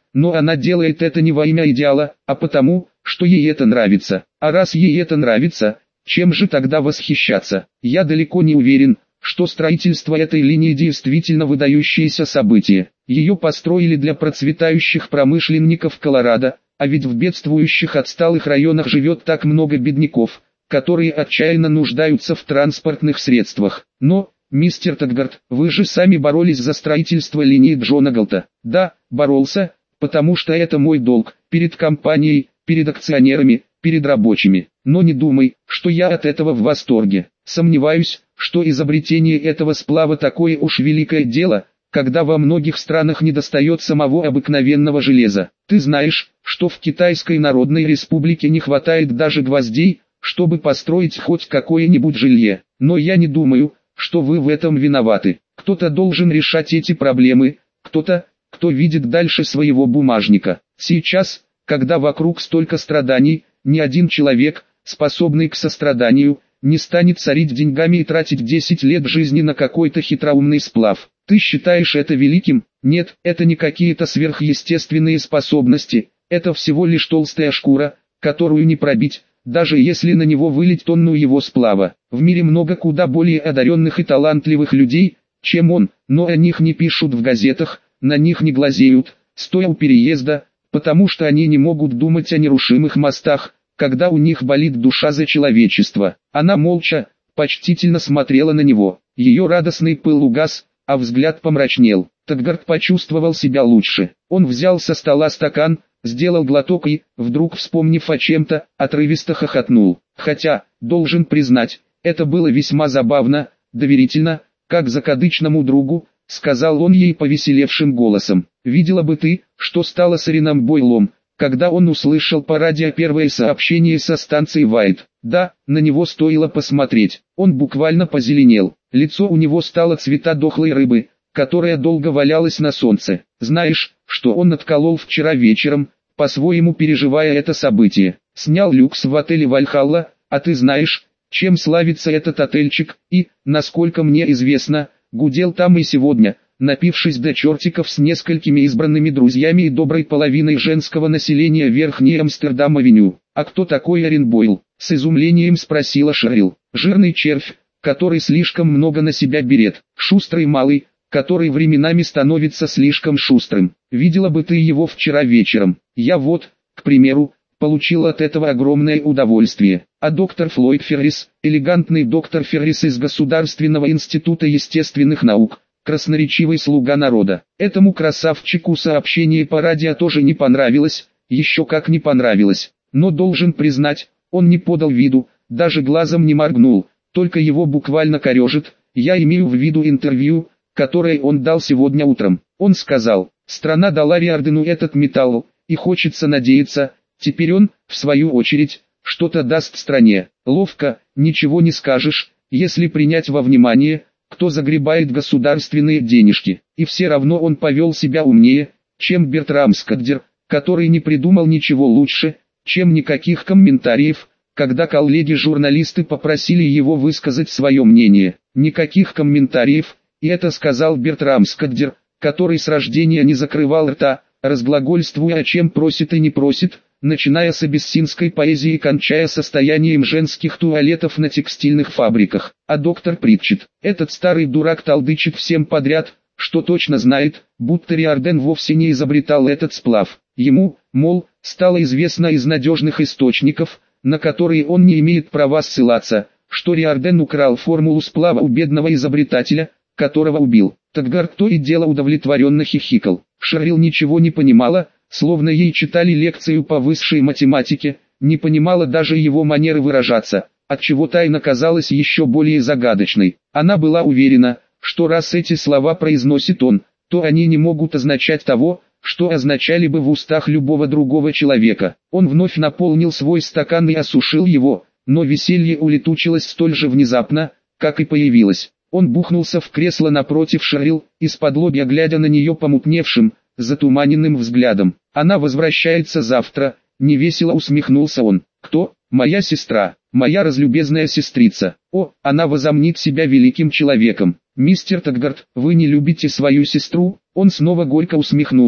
но она делает это не во имя идеала, а потому, что ей это нравится. А раз ей это нравится, чем же тогда восхищаться? Я далеко не уверен, что строительство этой линии действительно выдающееся событие. Ее построили для процветающих промышленников Колорадо, а ведь в бедствующих отсталых районах живет так много бедняков, которые отчаянно нуждаются в транспортных средствах. Но, мистер Таггарт, вы же сами боролись за строительство линии Джона Галта. Да, боролся, потому что это мой долг, перед компанией, перед акционерами, перед рабочими. Но не думай, что я от этого в восторге. Сомневаюсь, что изобретение этого сплава такое уж великое дело, когда во многих странах недостает самого обыкновенного железа. Ты знаешь, что в Китайской Народной Республике не хватает даже гвоздей, чтобы построить хоть какое-нибудь жилье. Но я не думаю, что вы в этом виноваты. Кто-то должен решать эти проблемы, кто-то, кто видит дальше своего бумажника. Сейчас, когда вокруг столько страданий, ни один человек, способный к состраданию, не станет царить деньгами и тратить 10 лет жизни на какой-то хитроумный сплав. Ты считаешь это великим? Нет, это не какие-то сверхъестественные способности, это всего лишь толстая шкура, которую не пробить, даже если на него вылить тонну его сплава. В мире много куда более одаренных и талантливых людей, чем он, но о них не пишут в газетах, на них не глазеют, стоя у переезда, потому что они не могут думать о нерушимых мостах, когда у них болит душа за человечество. Она молча, почтительно смотрела на него. Ее радостный пыл угас, а взгляд помрачнел. Таггарт почувствовал себя лучше. Он взял со стола стакан, сделал глоток и, вдруг вспомнив о чем-то, отрывисто хохотнул. Хотя, должен признать, это было весьма забавно, доверительно, как закадычному другу, сказал он ей повеселевшим голосом. Видела бы ты, что стало с Рином Бойлом, когда он услышал по радио первое сообщение со станции Вайт. Да, на него стоило посмотреть. Он буквально позеленел. Лицо у него стало цвета дохлой рыбы, которая долго валялась на солнце. Знаешь, что он отколол вчера вечером, по-своему переживая это событие? Снял люкс в отеле Вальхалла, а ты знаешь, чем славится этот отельчик, и, насколько мне известно, гудел там и сегодня, напившись до чертиков с несколькими избранными друзьями и доброй половиной женского населения Верхней Амстердам-авеню. А кто такой Рин Бойл? С изумлением спросила Шерил. Жирный червь, который слишком много на себя берет. Шустрый малый, который временами становится слишком шустрым. Видела бы ты его вчера вечером. Я вот, к примеру, получил от этого огромное удовольствие. А доктор Флойд Феррис, элегантный доктор Феррис из Государственного института естественных наук, красноречивый слуга народа. Этому красавчику сообщение по радио тоже не понравилось, еще как не понравилось. Но должен признать, он не подал виду, даже глазом не моргнул, только его буквально корежит. Я имею в виду интервью, которое он дал сегодня утром. Он сказал, страна дала Риордану этот металл, и хочется надеяться, теперь он, в свою очередь, что-то даст стране. Ловко, ничего не скажешь, если принять во внимание, кто загребает государственные денежки. И все равно он повел себя умнее, чем Бертрам Скаддер, который не придумал ничего лучше, чем никаких комментариев, когда коллеги-журналисты попросили его высказать свое мнение. Никаких комментариев, и это сказал Бертрам Скаддер, который с рождения не закрывал рта, разглагольствуя о чем просит и не просит, начиная с абиссинской поэзии и кончая состоянием женских туалетов на текстильных фабриках. А доктор Притчет, этот старый дурак, толдычит всем подряд, что точно знает, будто Риордан вовсе не изобретал этот сплав. Ему, мол, стало известно из надежных источников, на которые он не имеет права ссылаться, что Риордан украл формулу сплава у бедного изобретателя, которого убил. Таггарт то и дело удовлетворенно хихикал. Шерил ничего не понимала, словно ей читали лекцию по высшей математике, не понимала даже его манеры выражаться, отчего тайна казалась еще более загадочной. Она была уверена, что раз эти слова произносит он, то они не могут означать того, что означали бы в устах любого другого человека. Он вновь наполнил свой стакан и осушил его, но веселье улетучилось столь же внезапно, как и появилось. Он бухнулся в кресло напротив Шерил, исподлобья глядя на нее помутневшим, затуманенным взглядом. «Она возвращается завтра», — невесело усмехнулся он. «Кто? Моя сестра, моя разлюбезная сестрица. О, она возомнит себя великим человеком. Мистер Таггарт, вы не любите свою сестру?» Он снова горько усмехнулся.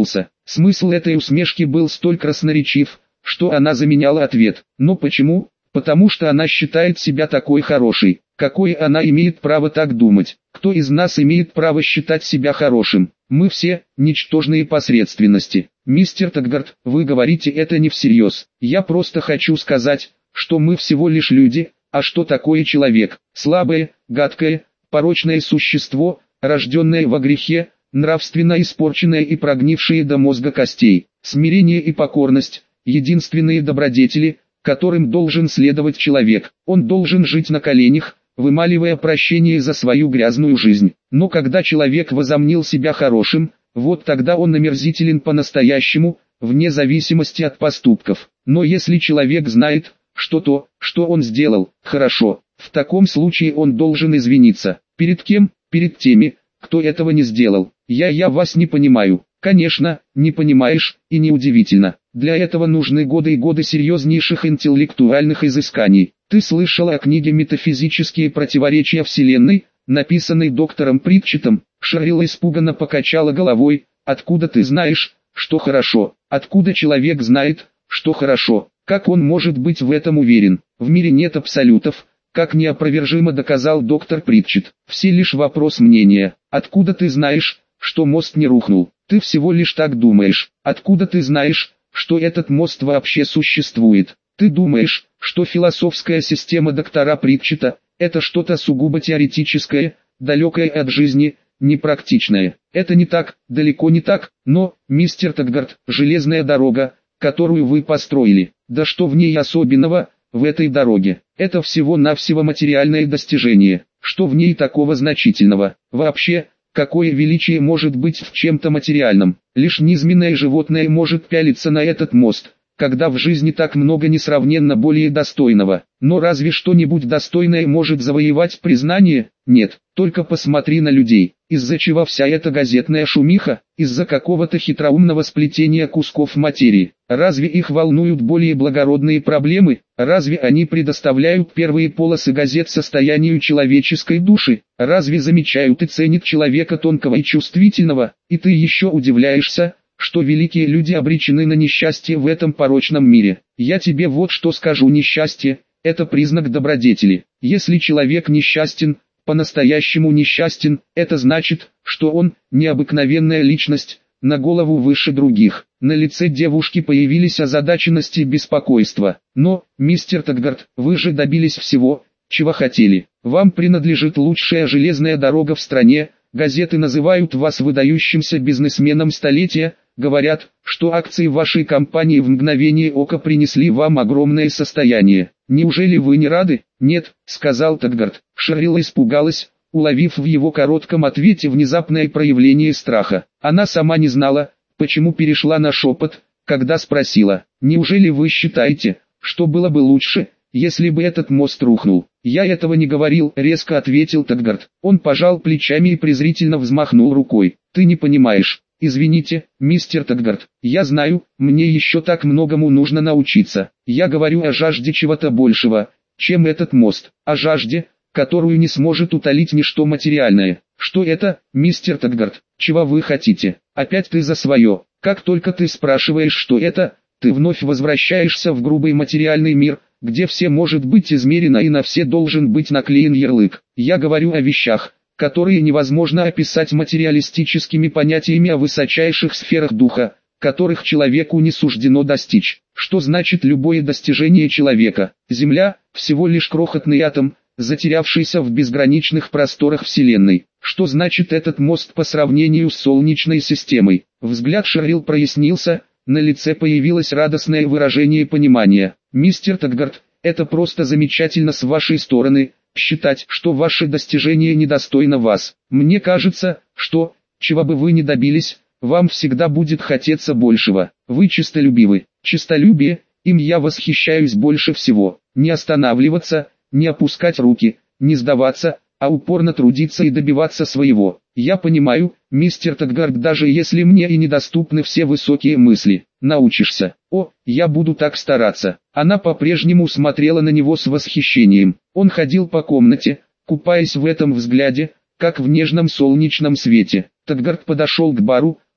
Смысл этой усмешки был столь красноречив, что она заменяла ответ. Но почему? Потому что она считает себя такой хорошей. Какое она имеет право так думать? Кто из нас имеет право считать себя хорошим? Мы все – ничтожные посредственности. Мистер Таггарт, вы говорите это не всерьез. Я просто хочу сказать, что мы всего лишь люди, а что такое человек? Слабое, гадкое, порочное существо, рожденное во грехе, нравственно испорченное и прогнившее до мозга костей. Смирение и покорность – единственные добродетели, которым должен следовать человек. Он должен жить на коленях, вымаливая прощение за свою грязную жизнь. Но когда человек возомнил себя хорошим, вот тогда он омерзителен по-настоящему, вне зависимости от поступков. Но если человек знает, что то, что он сделал, хорошо, в таком случае он должен извиниться. Перед кем? Перед теми, кто этого не сделал. Я вас не понимаю. Конечно, не понимаешь, и неудивительно. Для этого нужны годы и годы серьезнейших интеллектуальных изысканий. Ты слышала о книге «Метафизические противоречия Вселенной», написанной доктором Притчетом? Шерил испуганно покачала головой. Откуда ты знаешь, что хорошо? Откуда человек знает, что хорошо? Как он может быть в этом уверен? В мире нет абсолютов, как неопровержимо доказал доктор Притчет. Все лишь вопрос мнения. Откуда ты знаешь, что мост не рухнул? Ты всего лишь так думаешь. Откуда ты знаешь, что этот мост вообще существует? Ты думаешь, что философская система доктора Притчета – это что-то сугубо теоретическое, далекое от жизни, непрактичное. Это не так, далеко не так, но, мистер Таггарт, железная дорога, которую вы построили, да что в ней особенного, в этой дороге? Это всего-навсего материальное достижение. Что в ней такого значительного? Вообще, какое величие может быть в чем-то материальном? Лишь низменное животное может пялиться на этот мост, когда в жизни так много несравненно более достойного. Но разве что-нибудь достойное может завоевать признание? Нет, только посмотри на людей. Из-за чего вся эта газетная шумиха? Из-за какого-то хитроумного сплетения кусков материи. Разве их волнуют более благородные проблемы? Разве они предоставляют первые полосы газет состоянию человеческой души? Разве замечают и ценят человека тонкого и чувствительного? И ты еще удивляешься, что великие люди обречены на несчастье в этом порочном мире. Я тебе вот что скажу: несчастье – это признак добродетели. Если человек несчастен, по-настоящему несчастен, это значит, что он – необыкновенная личность, на голову выше других. На лице девушки появились озадаченность и беспокойство. Но, мистер Таггарт, вы же добились всего, чего хотели. Вам принадлежит лучшая железная дорога в стране, газеты называют вас выдающимся бизнесменом столетия, говорят, что акции вашей компании в мгновение ока принесли вам огромное состояние. Неужели вы не рады? Нет, сказал Таггарт. Шерил испугалась, уловив в его коротком ответе внезапное проявление страха. Она сама не знала, почему перешла на шепот, когда спросила: неужели вы считаете, что было бы лучше, если бы этот мост рухнул? Я этого не говорил, резко ответил Таггарт. Он пожал плечами и презрительно взмахнул рукой. Ты не понимаешь. Извините, мистер Таггарт, я знаю, мне еще так многому нужно научиться. Я говорю о жажде чего-то большего, чем этот мост. О жажде, которую не сможет утолить ничто материальное. Что это, мистер Таггарт? Чего вы хотите? Опять ты за свое. Как только ты спрашиваешь, что это, ты вновь возвращаешься в грубый материальный мир, где все может быть измерено и на все должен быть наклеен ярлык. Я говорю о вещах, которые невозможно описать материалистическими понятиями, о высочайших сферах духа, которых человеку не суждено достичь. Что значит любое достижение человека? Земля – всего лишь крохотный атом, затерявшийся в безграничных просторах Вселенной. Что значит этот мост по сравнению с Солнечной системой? Взгляд Шерил прояснился, на лице появилось радостное выражение понимания. Мистер Таггарт, это просто замечательно с вашей стороны, считать, что ваше достижение недостойно вас. Мне кажется, что, чего бы вы ни добились, вам всегда будет хотеться большего. Вы честолюбивы. Честолюбие, им я восхищаюсь больше всего. Не останавливаться, не опускать руки, не сдаваться, а упорно трудиться и добиваться своего. Я понимаю, мистер Таггарт, даже если мне и недоступны все высокие мысли. Научишься. О, я буду так стараться. Она по-прежнему смотрела на него с восхищением. Он ходил по комнате, купаясь в этом взгляде, как в нежном солнечном свете. Таггарт подошел к бару,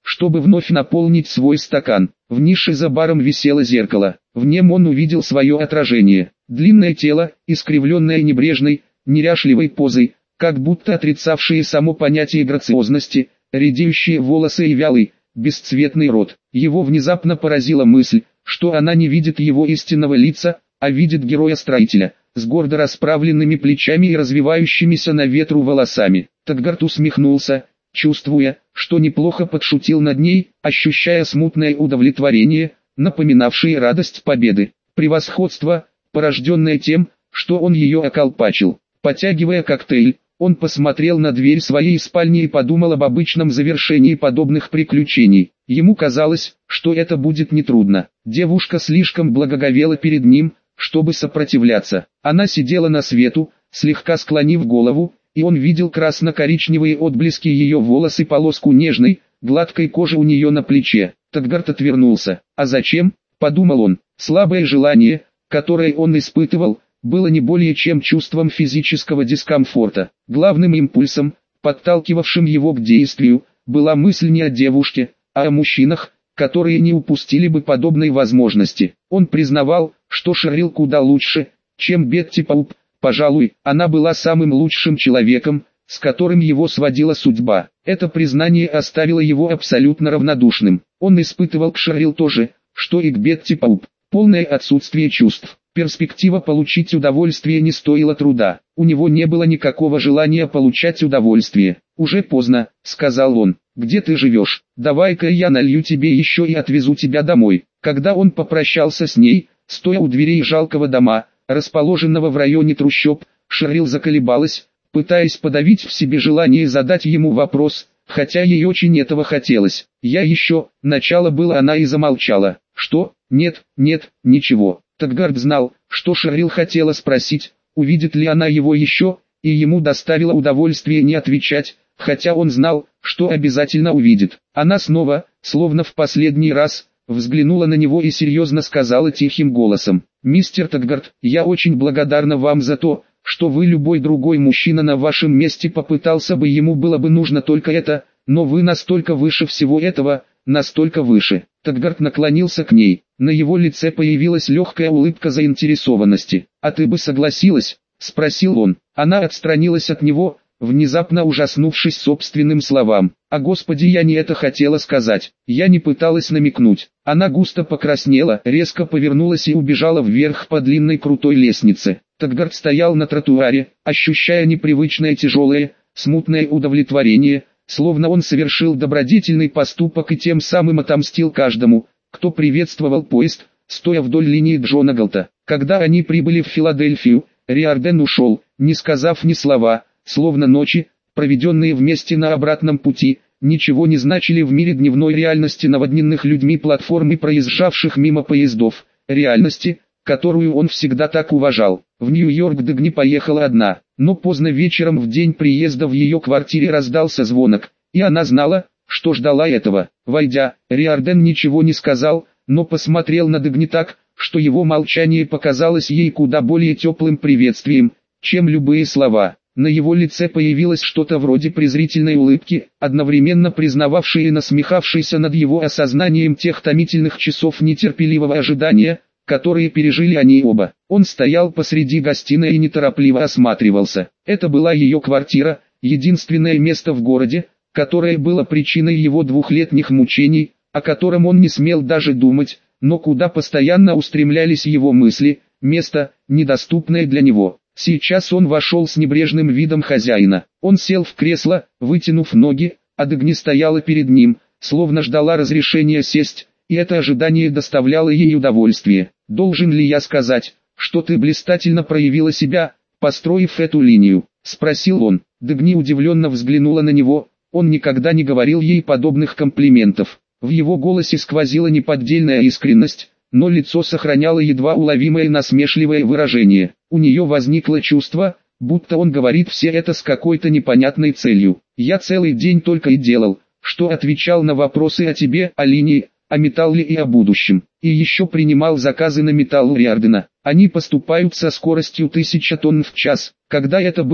чтобы вновь наполнить свой стакан. В нише за баром висело зеркало. В нем он увидел свое отражение. Длинное тело, искривленное небрежной, неряшливой позой, как будто отрицавшие само понятие грациозности, редеющие волосы и вялый, бесцветный рот. Его внезапно поразила мысль, что она не видит его истинного лица, а видит героя-строителя, с гордо расправленными плечами и развивающимися на ветру волосами. Таггарт усмехнулся, чувствуя, что неплохо подшутил над ней, ощущая смутное удовлетворение, напоминавшее радость победы. Превосходство, порожденное тем, что он ее околпачил. Потягивая коктейль, он посмотрел на дверь своей спальни и подумал об обычном завершении подобных приключений. Ему казалось, что это будет нетрудно. Девушка слишком благоговела перед ним, чтобы сопротивляться. Она сидела на свету, слегка склонив голову, и он видел красно-коричневые отблески ее волос и полоску нежной, гладкой кожи у нее на плече. Таггарт отвернулся. «А зачем?» – подумал он. Слабое желание, которое он испытывал, было не более чем чувством физического дискомфорта. Главным импульсом, подталкивавшим его к действию, была мысль не о девушке, а о мужчинах, которые не упустили бы подобной возможности. Он признавал, что Шерил куда лучше, чем Бетти Пауп. Пожалуй, она была самым лучшим человеком, с которым его сводила судьба. Это признание оставило его абсолютно равнодушным. Он испытывал к Шерил то же, что и к Бетти Пауп. Полное отсутствие чувств. Перспектива получить удовольствие не стоила труда. У него не было никакого желания получать удовольствие. «Уже поздно», — сказал он. «Где ты живешь? Давай-ка я налью тебе еще и отвезу тебя домой». Когда он попрощался с ней, стоя у дверей жалкого дома, расположенного в районе трущоб, Шерил заколебалась, пытаясь подавить в себе желание задать ему вопрос, хотя ей очень этого хотелось. «Я еще...» Начало было, она и замолчала. «Что? Нет, ничего». Таггарт знал, что Шерил хотела спросить, увидит ли она его еще, и ему доставило удовольствие не отвечать, хотя он знал, что обязательно увидит. Она снова, словно в последний раз, взглянула на него и серьезно сказала тихим голосом: «Мистер Таггарт, я очень благодарна вам за то, что вы, любой другой мужчина на вашем месте попытался бы, ему было бы нужно только это, но вы настолько выше всего этого, настолько выше». Таггарт наклонился к ней. На его лице появилась легкая улыбка заинтересованности. «А ты бы согласилась?» – спросил он. Она отстранилась от него, внезапно ужаснувшись собственным словам. «О Господи, я не это хотела сказать. Я не пыталась намекнуть». Она густо покраснела, резко повернулась и убежала вверх по длинной крутой лестнице. Таггарт стоял на тротуаре, ощущая непривычное тяжелое, смутное удовлетворение, словно он совершил добродетельный поступок и тем самым отомстил каждому, кто приветствовал поезд, стоя вдоль линии Джона Галта. Когда они прибыли в Филадельфию, Риордан ушел, не сказав ни слова, словно ночи, проведенные вместе на обратном пути, ничего не значили в мире дневной реальности наводненных людьми платформ и проезжавших мимо поездов, реальности, которую он всегда так уважал. В Нью-Йорк Дагни поехала одна, но поздно вечером в день приезда в ее квартире раздался звонок, и она знала, что ждала этого. Войдя, Риордан ничего не сказал, но посмотрел на Дагни так, что его молчание показалось ей куда более теплым приветствием, чем любые слова. На его лице появилось что-то вроде презрительной улыбки, одновременно признававшей и насмехавшейся над его осознанием тех томительных часов нетерпеливого ожидания, которые пережили они оба. Он стоял посреди гостиной и неторопливо осматривался. Это была ее квартира, единственное место в городе, которое было причиной его двухлетних мучений, о котором он не смел даже думать, но куда постоянно устремлялись его мысли, место, недоступное для него. Сейчас он вошел с небрежным видом хозяина. Он сел в кресло, вытянув ноги, а Дагни стояла перед ним, словно ждала разрешения сесть, и это ожидание доставляло ей удовольствие. «Должен ли я сказать, что ты блистательно проявила себя, построив эту линию?» – спросил он. Дагни удивленно взглянула на него, он никогда не говорил ей подобных комплиментов. В его голосе сквозила неподдельная искренность, но лицо сохраняло едва уловимое насмешливое выражение. У нее возникло чувство, будто он говорит все это с какой-то непонятной целью. «Я целый день только и делал, что отвечал на вопросы о тебе, о линии, о металле и о будущем. И еще принимал заказы на металл Риордана. Они поступают со скоростью 1000 тонн в час. Когда это было,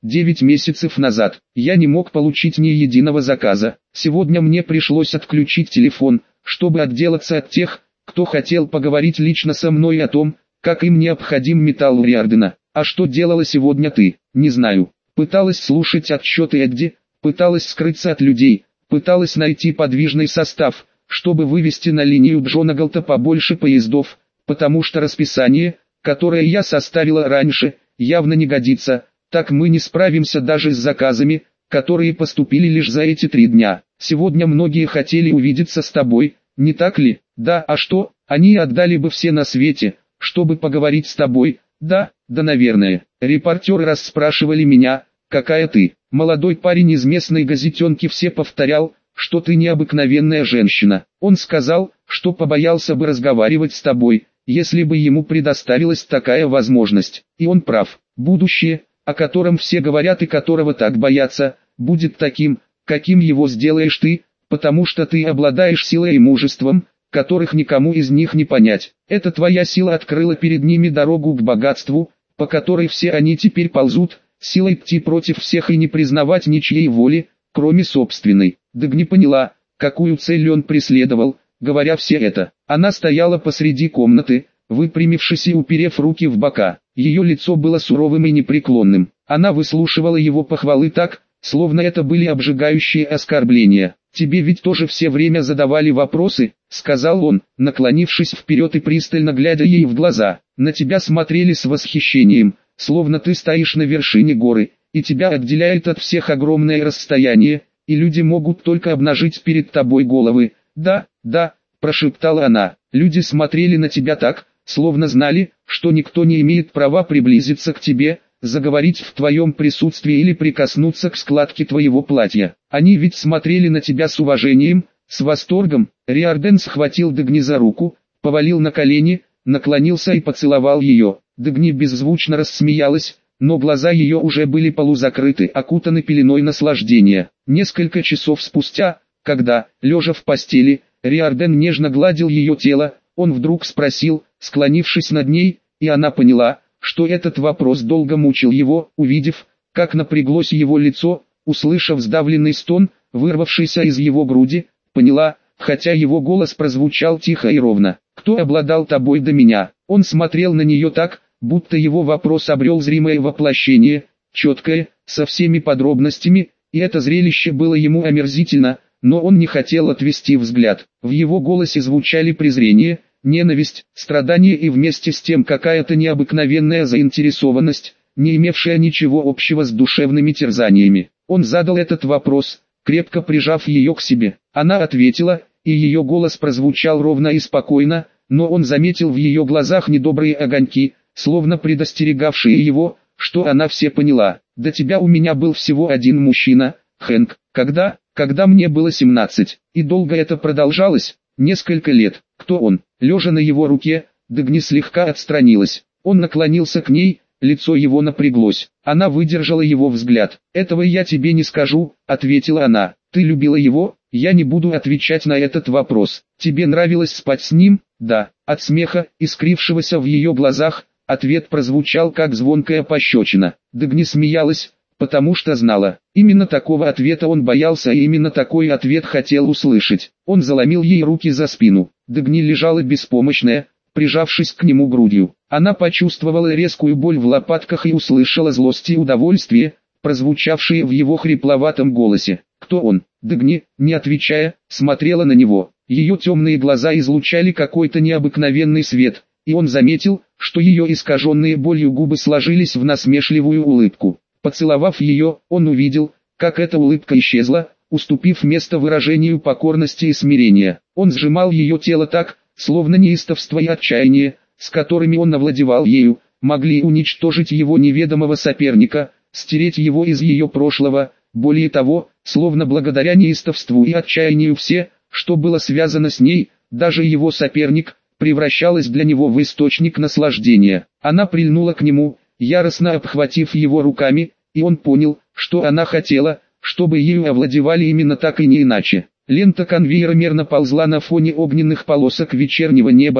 9 месяцев назад. Я не мог получить ни единого заказа. Сегодня мне пришлось отключить телефон, чтобы отделаться от тех, кто хотел поговорить лично со мной о том, как им необходим металл Риардена. А что делала сегодня ты? Не знаю. Пыталась слушать отчеты Эдди, пыталась скрыться от людей, пыталась найти подвижный состав, чтобы вывести на линию Джонагалта побольше поездов, потому что расписание, которое я составила раньше, явно не годится, так мы не справимся даже с заказами, которые поступили лишь за эти 3 дня. Сегодня многие хотели увидеться с тобой, не так ли? Да, а что? Они отдали бы все на свете, чтобы поговорить с тобой. Да, наверное. Репортеры расспрашивали меня, какая ты. Молодой парень из местной газетенки все повторял, что ты необыкновенная женщина. Он сказал, что побоялся бы разговаривать с тобой, если бы ему предоставилась такая возможность. И он прав. Будущее, о котором все говорят и которого так боятся, будет таким, каким его сделаешь ты, потому что ты обладаешь силой и мужеством, которых никому из них не понять. Эта твоя сила открыла перед ними дорогу к богатству, по которой все они теперь ползут, силой идти против всех и не признавать ничьей воли, кроме собственной. Дагни поняла, какую цель он преследовал, говоря все это. Она стояла посреди комнаты, выпрямившись и уперев руки в бока. Ее лицо было суровым и непреклонным. Она выслушивала его похвалы так, словно это были обжигающие оскорбления. «Тебе ведь тоже все время задавали вопросы», — сказал он, наклонившись вперед и пристально глядя ей в глаза. «На тебя смотрели с восхищением, словно ты стоишь на вершине горы, и тебя отделяет от всех огромное расстояние, и люди могут только обнажить перед тобой головы». «Да, да», — прошептала она, — «люди смотрели на тебя так, словно знали, что никто не имеет права приблизиться к тебе, заговорить в твоем присутствии или прикоснуться к складке твоего платья. Они ведь смотрели на тебя с уважением, с восторгом». Риарден схватил Дагни за руку, повалил на колени, наклонился и поцеловал ее. Дагни беззвучно рассмеялась, но глаза ее уже были полузакрыты, окутаны пеленой наслаждения. Несколько часов спустя, когда, лежа в постели, Риарден нежно гладил ее тело, он вдруг спросил, склонившись над ней, и она поняла, что этот вопрос долго мучил его, увидев, как напряглось его лицо, услышав сдавленный стон, вырвавшийся из его груди, поняла, хотя его голос прозвучал тихо и ровно: «Кто обладал тобой до меня?» Он смотрел на нее так, будто его вопрос обрел зримое воплощение, четкое, со всеми подробностями, и это зрелище было ему омерзительно, но он не хотел отвести взгляд. В его голосе звучали презрение, ненависть, страдание и вместе с тем какая-то необыкновенная заинтересованность, не имевшая ничего общего с душевными терзаниями. Он задал этот вопрос, крепко прижав ее к себе. Она ответила, и ее голос прозвучал ровно и спокойно, но он заметил в ее глазах недобрые огоньки, словно предостерегавшие его, что она все поняла. «До тебя у меня был всего один мужчина, Хэнк, когда мне было 17, и долго это продолжалось, несколько лет». «Кто он?» Лежа на его руке, Дагни слегка отстранилась. Он наклонился к ней, лицо его напряглось. Она выдержала его взгляд. «Этого я тебе не скажу», — ответила она. «Ты любила его?» «Я не буду отвечать на этот вопрос. Тебе нравилось спать с ним?» «Да». От смеха, искрившегося в ее глазах, ответ прозвучал как звонкая пощечина. Дагни смеялась, потому что знала. Именно такого ответа он боялся и именно такой ответ хотел услышать. Он заломил ей руки за спину. Дагни лежала беспомощная, прижавшись к нему грудью. Она почувствовала резкую боль в лопатках и услышала злость и удовольствие, прозвучавшие в его хрипловатом голосе. «Кто он?» Дагни, не отвечая, смотрела на него. Ее темные глаза излучали какой-то необыкновенный свет, и он заметил, что ее искаженные болью губы сложились в насмешливую улыбку. Поцеловав ее, он увидел, как эта улыбка исчезла, уступив место выражению покорности и смирения. Он сжимал ее тело так, словно неистовство и отчаяние, с которыми он овладевал ею, могли уничтожить его неведомого соперника, стереть его из ее прошлого. Более того, словно благодаря неистовству и отчаянию все, что было связано с ней, даже его соперник, превращалось для него в источник наслаждения. Она прильнула к нему, яростно обхватив его руками, и он понял, что она хотела, чтобы ею овладевали именно так и не иначе. Лента конвейера мерно ползла на фоне огненных полосок вечернего неба,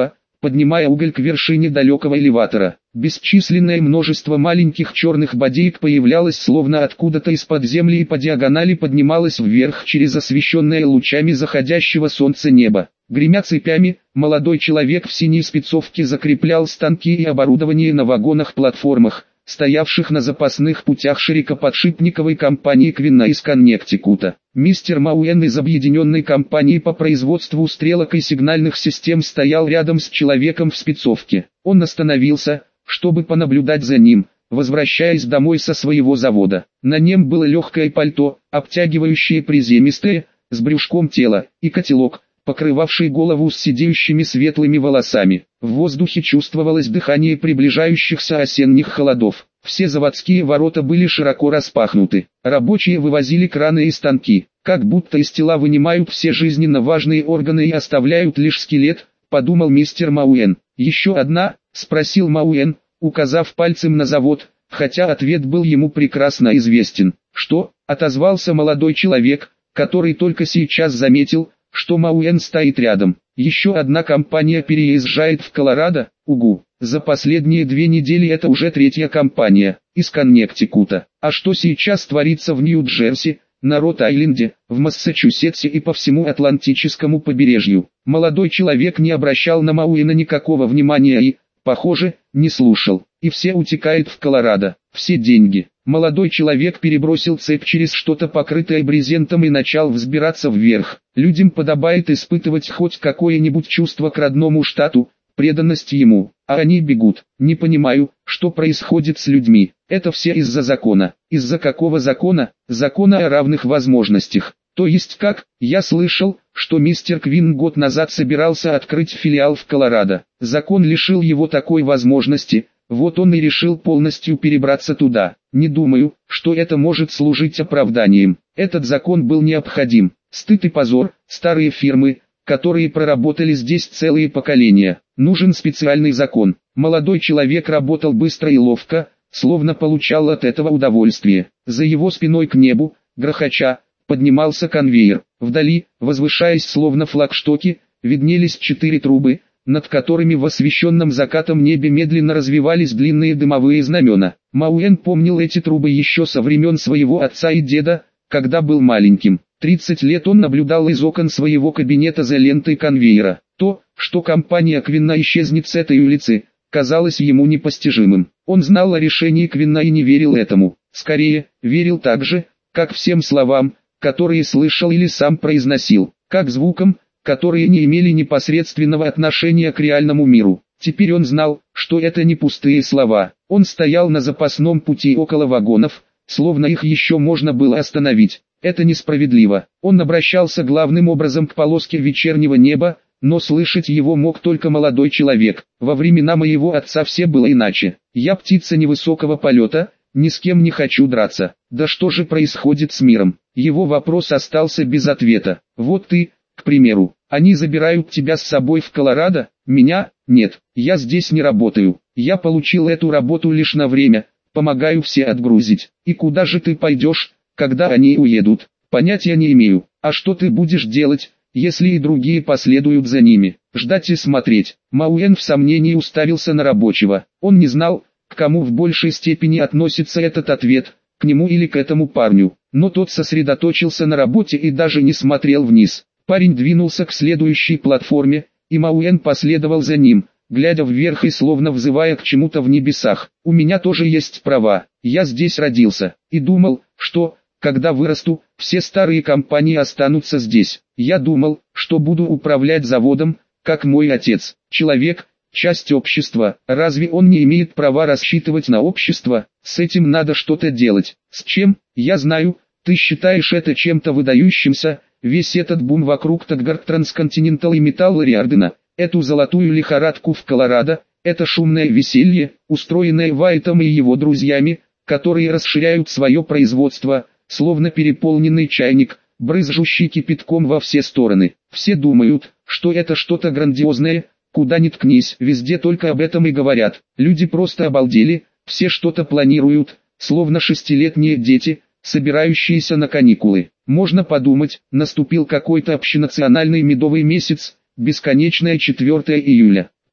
поднимая уголь к вершине далекого элеватора. Бесчисленное множество маленьких черных бодеек появлялось словно откуда-то из-под земли и по диагонали поднималось вверх через освещенное лучами заходящего солнца небо. Гремя цепями, молодой человек в синей спецовке закреплял станки и оборудование на вагонах-платформах, стоявших на запасных путях широкоподшипниковой компании Квинна из Коннектикута. Мистер Мауэн из объединенной компании по производству стрелок и сигнальных систем стоял рядом с человеком в спецовке. Он остановился, чтобы понаблюдать за ним, возвращаясь домой со своего завода. На нем было легкое пальто, обтягивающее приземистое, с брюшком тело, и котелок, покрывавший голову с сидеющими светлыми волосами. В воздухе чувствовалось дыхание приближающихся осенних холодов. Все заводские ворота были широко распахнуты. Рабочие вывозили краны и станки, как будто из тела вынимают все жизненно важные органы и оставляют лишь скелет, подумал мистер Мауэн. «Еще одна?» — спросил Мауэн, указав пальцем на завод, хотя ответ был ему прекрасно известен. «Что?» — отозвался молодой человек, который только сейчас заметил, что Мауэн стоит рядом. «Еще одна компания переезжает в Колорадо, угу. За последние 2 недели это уже 3-я компания, из Коннектикута. А что сейчас творится в Нью-Джерси, на Рот-Айленде, в Массачусетсе и по всему Атлантическому побережью?» Молодой человек не обращал на Мауэна никакого внимания и, похоже, не слушал. «И все утекает в Колорадо, все деньги». Молодой человек перебросил цепь через что-то покрытое брезентом и начал взбираться вверх. Людям подобает испытывать хоть какое-нибудь чувство к родному штату, преданность ему, а они бегут. Не понимаю, что происходит с людьми. Это все из-за закона. Из-за какого закона? Закона о равных возможностях. То есть как? Я слышал, что мистер Квин год назад собирался открыть филиал в Колорадо. Закон лишил его такой возможности. Вот он и решил полностью перебраться туда. Не думаю, что это может служить оправданием. Этот закон был необходим. Стыд и позор, старые фирмы, которые проработали здесь целые поколения. Нужен специальный закон. Молодой человек работал быстро и ловко, словно получал от этого удовольствие. За его спиной к небу, грохоча, поднимался конвейер. Вдали, возвышаясь словно флагштоки, виднелись 4 трубы, над которыми в освещенном закатом небе медленно развивались длинные дымовые знамена. Мауэн помнил эти трубы еще со времен своего отца и деда, когда был маленьким. 30 лет он наблюдал из окон своего кабинета за лентой конвейера. То, что компания Квинна исчезнет с этой улицы, казалось ему непостижимым. Он знал о решении Квинна и не верил этому. Скорее, верил так же, как всем словам, которые слышал или сам произносил, как звукам, которые не имели непосредственного отношения к реальному миру. Теперь он знал, что это не пустые слова. Он стоял на запасном пути около вагонов, словно их еще можно было остановить. Это несправедливо. Он обращался главным образом к полоске вечернего неба, но слышать его мог только молодой человек. Во времена моего отца все было иначе. Я птица невысокого полета, ни с кем не хочу драться. Да что же происходит с миром? Его вопрос остался без ответа. Вот ты, к примеру, они забирают тебя с собой в Колорадо, меня? Нет, я здесь не работаю. Я получил эту работу лишь на время, помогаю все отгрузить. И куда же ты пойдешь, когда они уедут? Понятия не имею. А что ты будешь делать, если и другие последуют за ними? Ждать и смотреть. Мауэн в сомнении уставился на рабочего. Он не знал, к кому в большей степени относится этот ответ, к нему или к этому парню. Но тот сосредоточился на работе и даже не смотрел вниз. Парень двинулся к следующей платформе, и Мауэн последовал за ним, глядя вверх и словно взывая к чему-то в небесах. «У меня тоже есть права, я здесь родился, и думал, что, когда вырасту, все старые компании останутся здесь. Я думал, что буду управлять заводом, как мой отец. Человек, часть общества, разве он не имеет права рассчитывать на общество? С этим надо что-то делать. С чем? Я знаю, ты считаешь это чем-то выдающимся, весь этот бум вокруг Таггарт Трансконтинентал и Металл Риардена, эту золотую лихорадку в Колорадо, это шумное веселье, устроенное Вайтом и его друзьями, которые расширяют свое производство, словно переполненный чайник, брызжущий кипятком во все стороны. Все думают, что это что-то грандиозное, куда ни ткнись, везде только об этом и говорят. Люди просто обалдели, все что-то планируют, словно 6-летние дети, собирающиеся на каникулы. Можно подумать, наступил какой-то общенациональный медовый месяц, бесконечное 4 июля.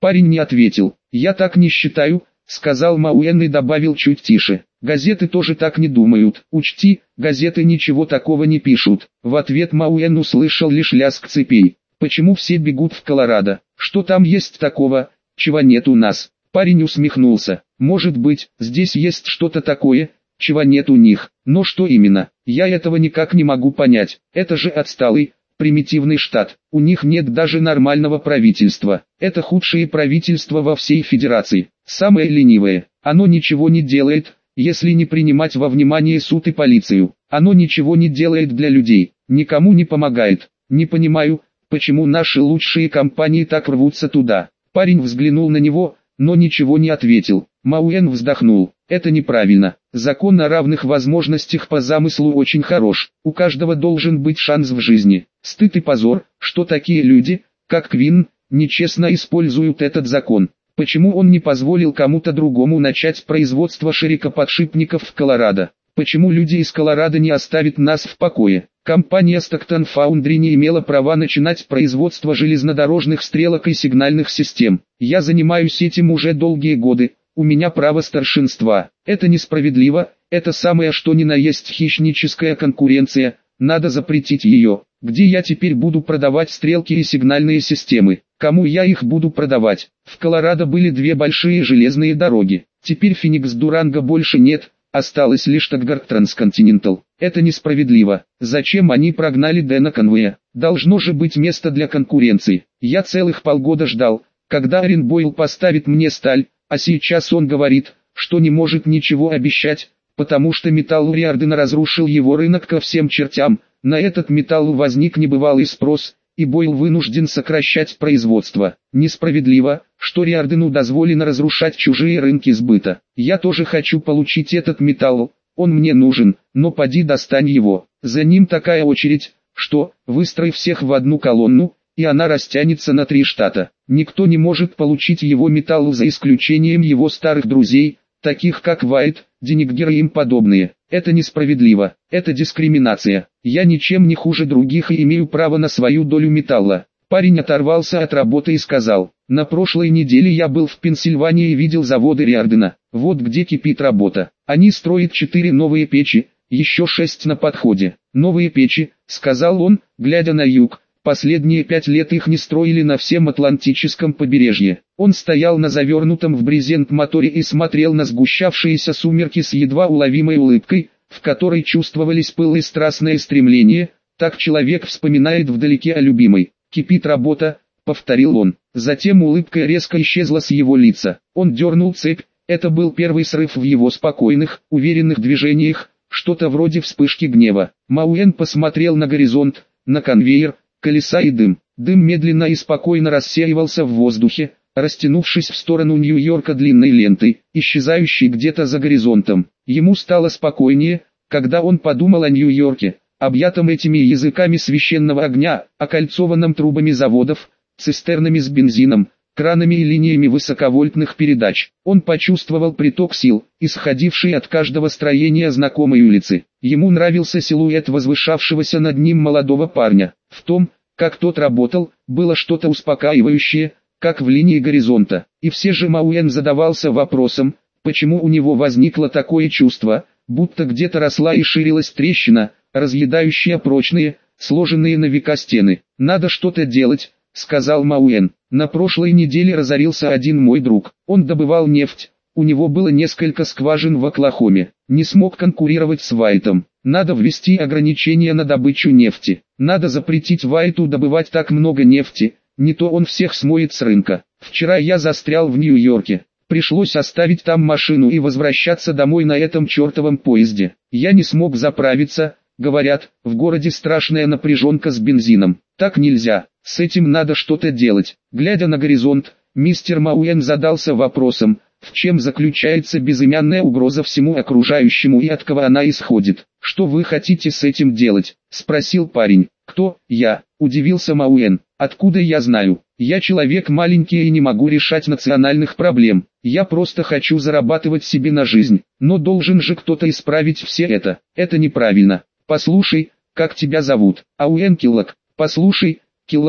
Парень не ответил. «Я так не считаю», — сказал Мауэн и добавил чуть тише. «Газеты тоже так не думают. Учти, газеты ничего такого не пишут». В ответ Мауэн услышал лишь лязг цепей. «Почему все бегут в Колорадо? Что там есть такого, чего нет у нас?» Парень усмехнулся. «Может быть, здесь есть что-то такое, чего нет у них. Но что именно? Я этого никак не могу понять. Это же отсталый, примитивный штат. У них нет даже нормального правительства. Это худшее правительство во всей федерации. Самое ленивое. Оно ничего не делает, если не принимать во внимание суд и полицию. Оно ничего не делает для людей. Никому не помогает. Не понимаю, почему наши лучшие компании так рвутся туда». Парень взглянул на него, но ничего не ответил. Мауэн вздохнул. «Это неправильно. Закон о равных возможностях по замыслу очень хорош. У каждого должен быть шанс в жизни. Стыд и позор, что такие люди, как Квин, нечестно используют этот закон. Почему он не позволил кому-то другому начать производство широкоподшипников в Колорадо? Почему люди из Колорадо не оставят нас в покое? Компания Stockton Foundry не имела права начинать производство железнодорожных стрелок и сигнальных систем. Я занимаюсь этим уже долгие годы. У меня право старшинства. Это несправедливо, это самое что ни на есть хищническая конкуренция, надо запретить ее. Где я теперь буду продавать стрелки и сигнальные системы? Кому я их буду продавать? В Колорадо были две большие железные дороги. Теперь Феникс-Дуранго больше нет, осталось лишь Таггарт Трансконтинентал. Это несправедливо. Зачем они прогнали Дэна Конвея? Должно же быть место для конкуренции. Я целых полгода ждал, когда Арен Бойл поставит мне сталь. А сейчас он говорит, что не может ничего обещать, потому что металл Риардена разрушил его рынок ко всем чертям, на этот металл возник небывалый спрос, и Бойл вынужден сокращать производство. Несправедливо, что Риардену дозволено разрушать чужие рынки сбыта. Я тоже хочу получить этот металл, он мне нужен, но поди достань его. За ним такая очередь, что, выстрой всех в одну колонну, и она растянется на 3 штата. Никто не может получить его металл за исключением его старых друзей, таких как Вайт, Дениггер и им подобные. Это несправедливо, это дискриминация. Я ничем не хуже других и имею право на свою долю металла. Парень оторвался от работы и сказал: «На прошлой неделе я был в Пенсильвании и видел заводы Риардена. Вот где кипит работа. Они строят 4 новые печи, еще 6 на подходе». «Новые печи», — сказал он, глядя на юг. Последние 5 лет их не строили на всем Атлантическом побережье. Он стоял на завернутом в брезент моторе и смотрел на сгущавшиеся сумерки с едва уловимой улыбкой, в которой чувствовались пыл и страстное стремление. Так человек вспоминает вдалеке о любимой. «Кипит работа», — повторил он. Затем улыбка резко исчезла с его лица. Он дернул цепь, это был первый срыв в его спокойных, уверенных движениях, что-то вроде вспышки гнева. Мауэн посмотрел на горизонт, на конвейер, колеса и дым. Дым медленно и спокойно рассеивался в воздухе, растянувшись в сторону Нью-Йорка длинной лентой, исчезающей где-то за горизонтом. Ему стало спокойнее, когда он подумал о Нью-Йорке, объятом этими языками священного огня, окольцованном трубами заводов, цистернами с бензином, кранами и линиями высоковольтных передач. Он почувствовал приток сил, исходивший от каждого строения знакомой улицы. Ему нравился силуэт возвышавшегося над ним молодого парня. В том, как тот работал, было что-то успокаивающее, как в линии горизонта. И все же Мауэн задавался вопросом, почему у него возникло такое чувство, будто где-то росла и ширилась трещина, разъедающая прочные, сложенные на века стены. «Надо что-то делать», — сказал Мауэн. «На прошлой неделе разорился один мой друг. Он добывал нефть, у него было несколько скважин в Оклахоме. Не смог конкурировать с Вайтом. Надо ввести ограничения на добычу нефти. Надо запретить Вайту добывать так много нефти, не то он всех смоет с рынка. Вчера я застрял в Нью-Йорке. Пришлось оставить там машину и возвращаться домой на этом чертовом поезде. Я не смог заправиться. Говорят, в городе страшная напряженка с бензином. Так нельзя, с этим надо что-то делать». Глядя на горизонт, мистер Мауэн задался вопросом, в чем заключается безымянная угроза всему окружающему и от кого она исходит. «Что вы хотите с этим делать?» — спросил парень. «Кто? Я?» — удивился Мауэн. «Откуда я знаю? Я человек маленький и не могу решать национальных проблем. Я просто хочу зарабатывать себе на жизнь. Но должен же кто-то исправить все это. Это неправильно. Послушай, как тебя зовут?» «Ауэн Киллок». «Послушай, Киллок,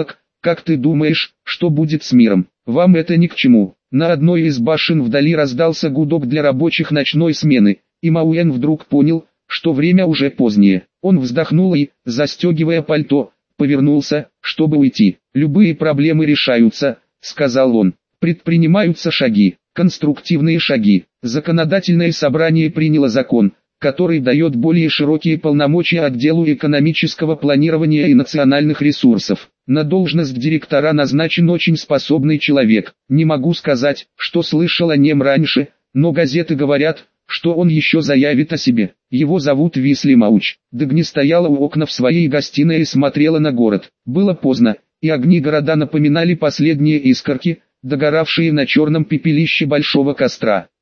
Как ты думаешь, что будет с миром? Вам это ни к чему. На одной из башен вдали раздался гудок для рабочих ночной смены, и Мауэн вдруг понял, что время уже позднее. Он вздохнул и, застегивая пальто, повернулся, чтобы уйти. «Любые проблемы решаются», — сказал он. «Предпринимаются шаги, конструктивные шаги». Законодательное собрание приняло закон, который дает более широкие полномочия отделу экономического планирования и национальных ресурсов. На должность директора назначен очень способный человек. Не могу сказать, что слышал о нем раньше, но газеты говорят, что он еще заявит о себе. Его зовут Висли Мауч. Дагни стояла у окна в своей гостиной и смотрела на город. Было поздно, и огни города напоминали последние искорки, догоравшие на черном пепелище большого костра.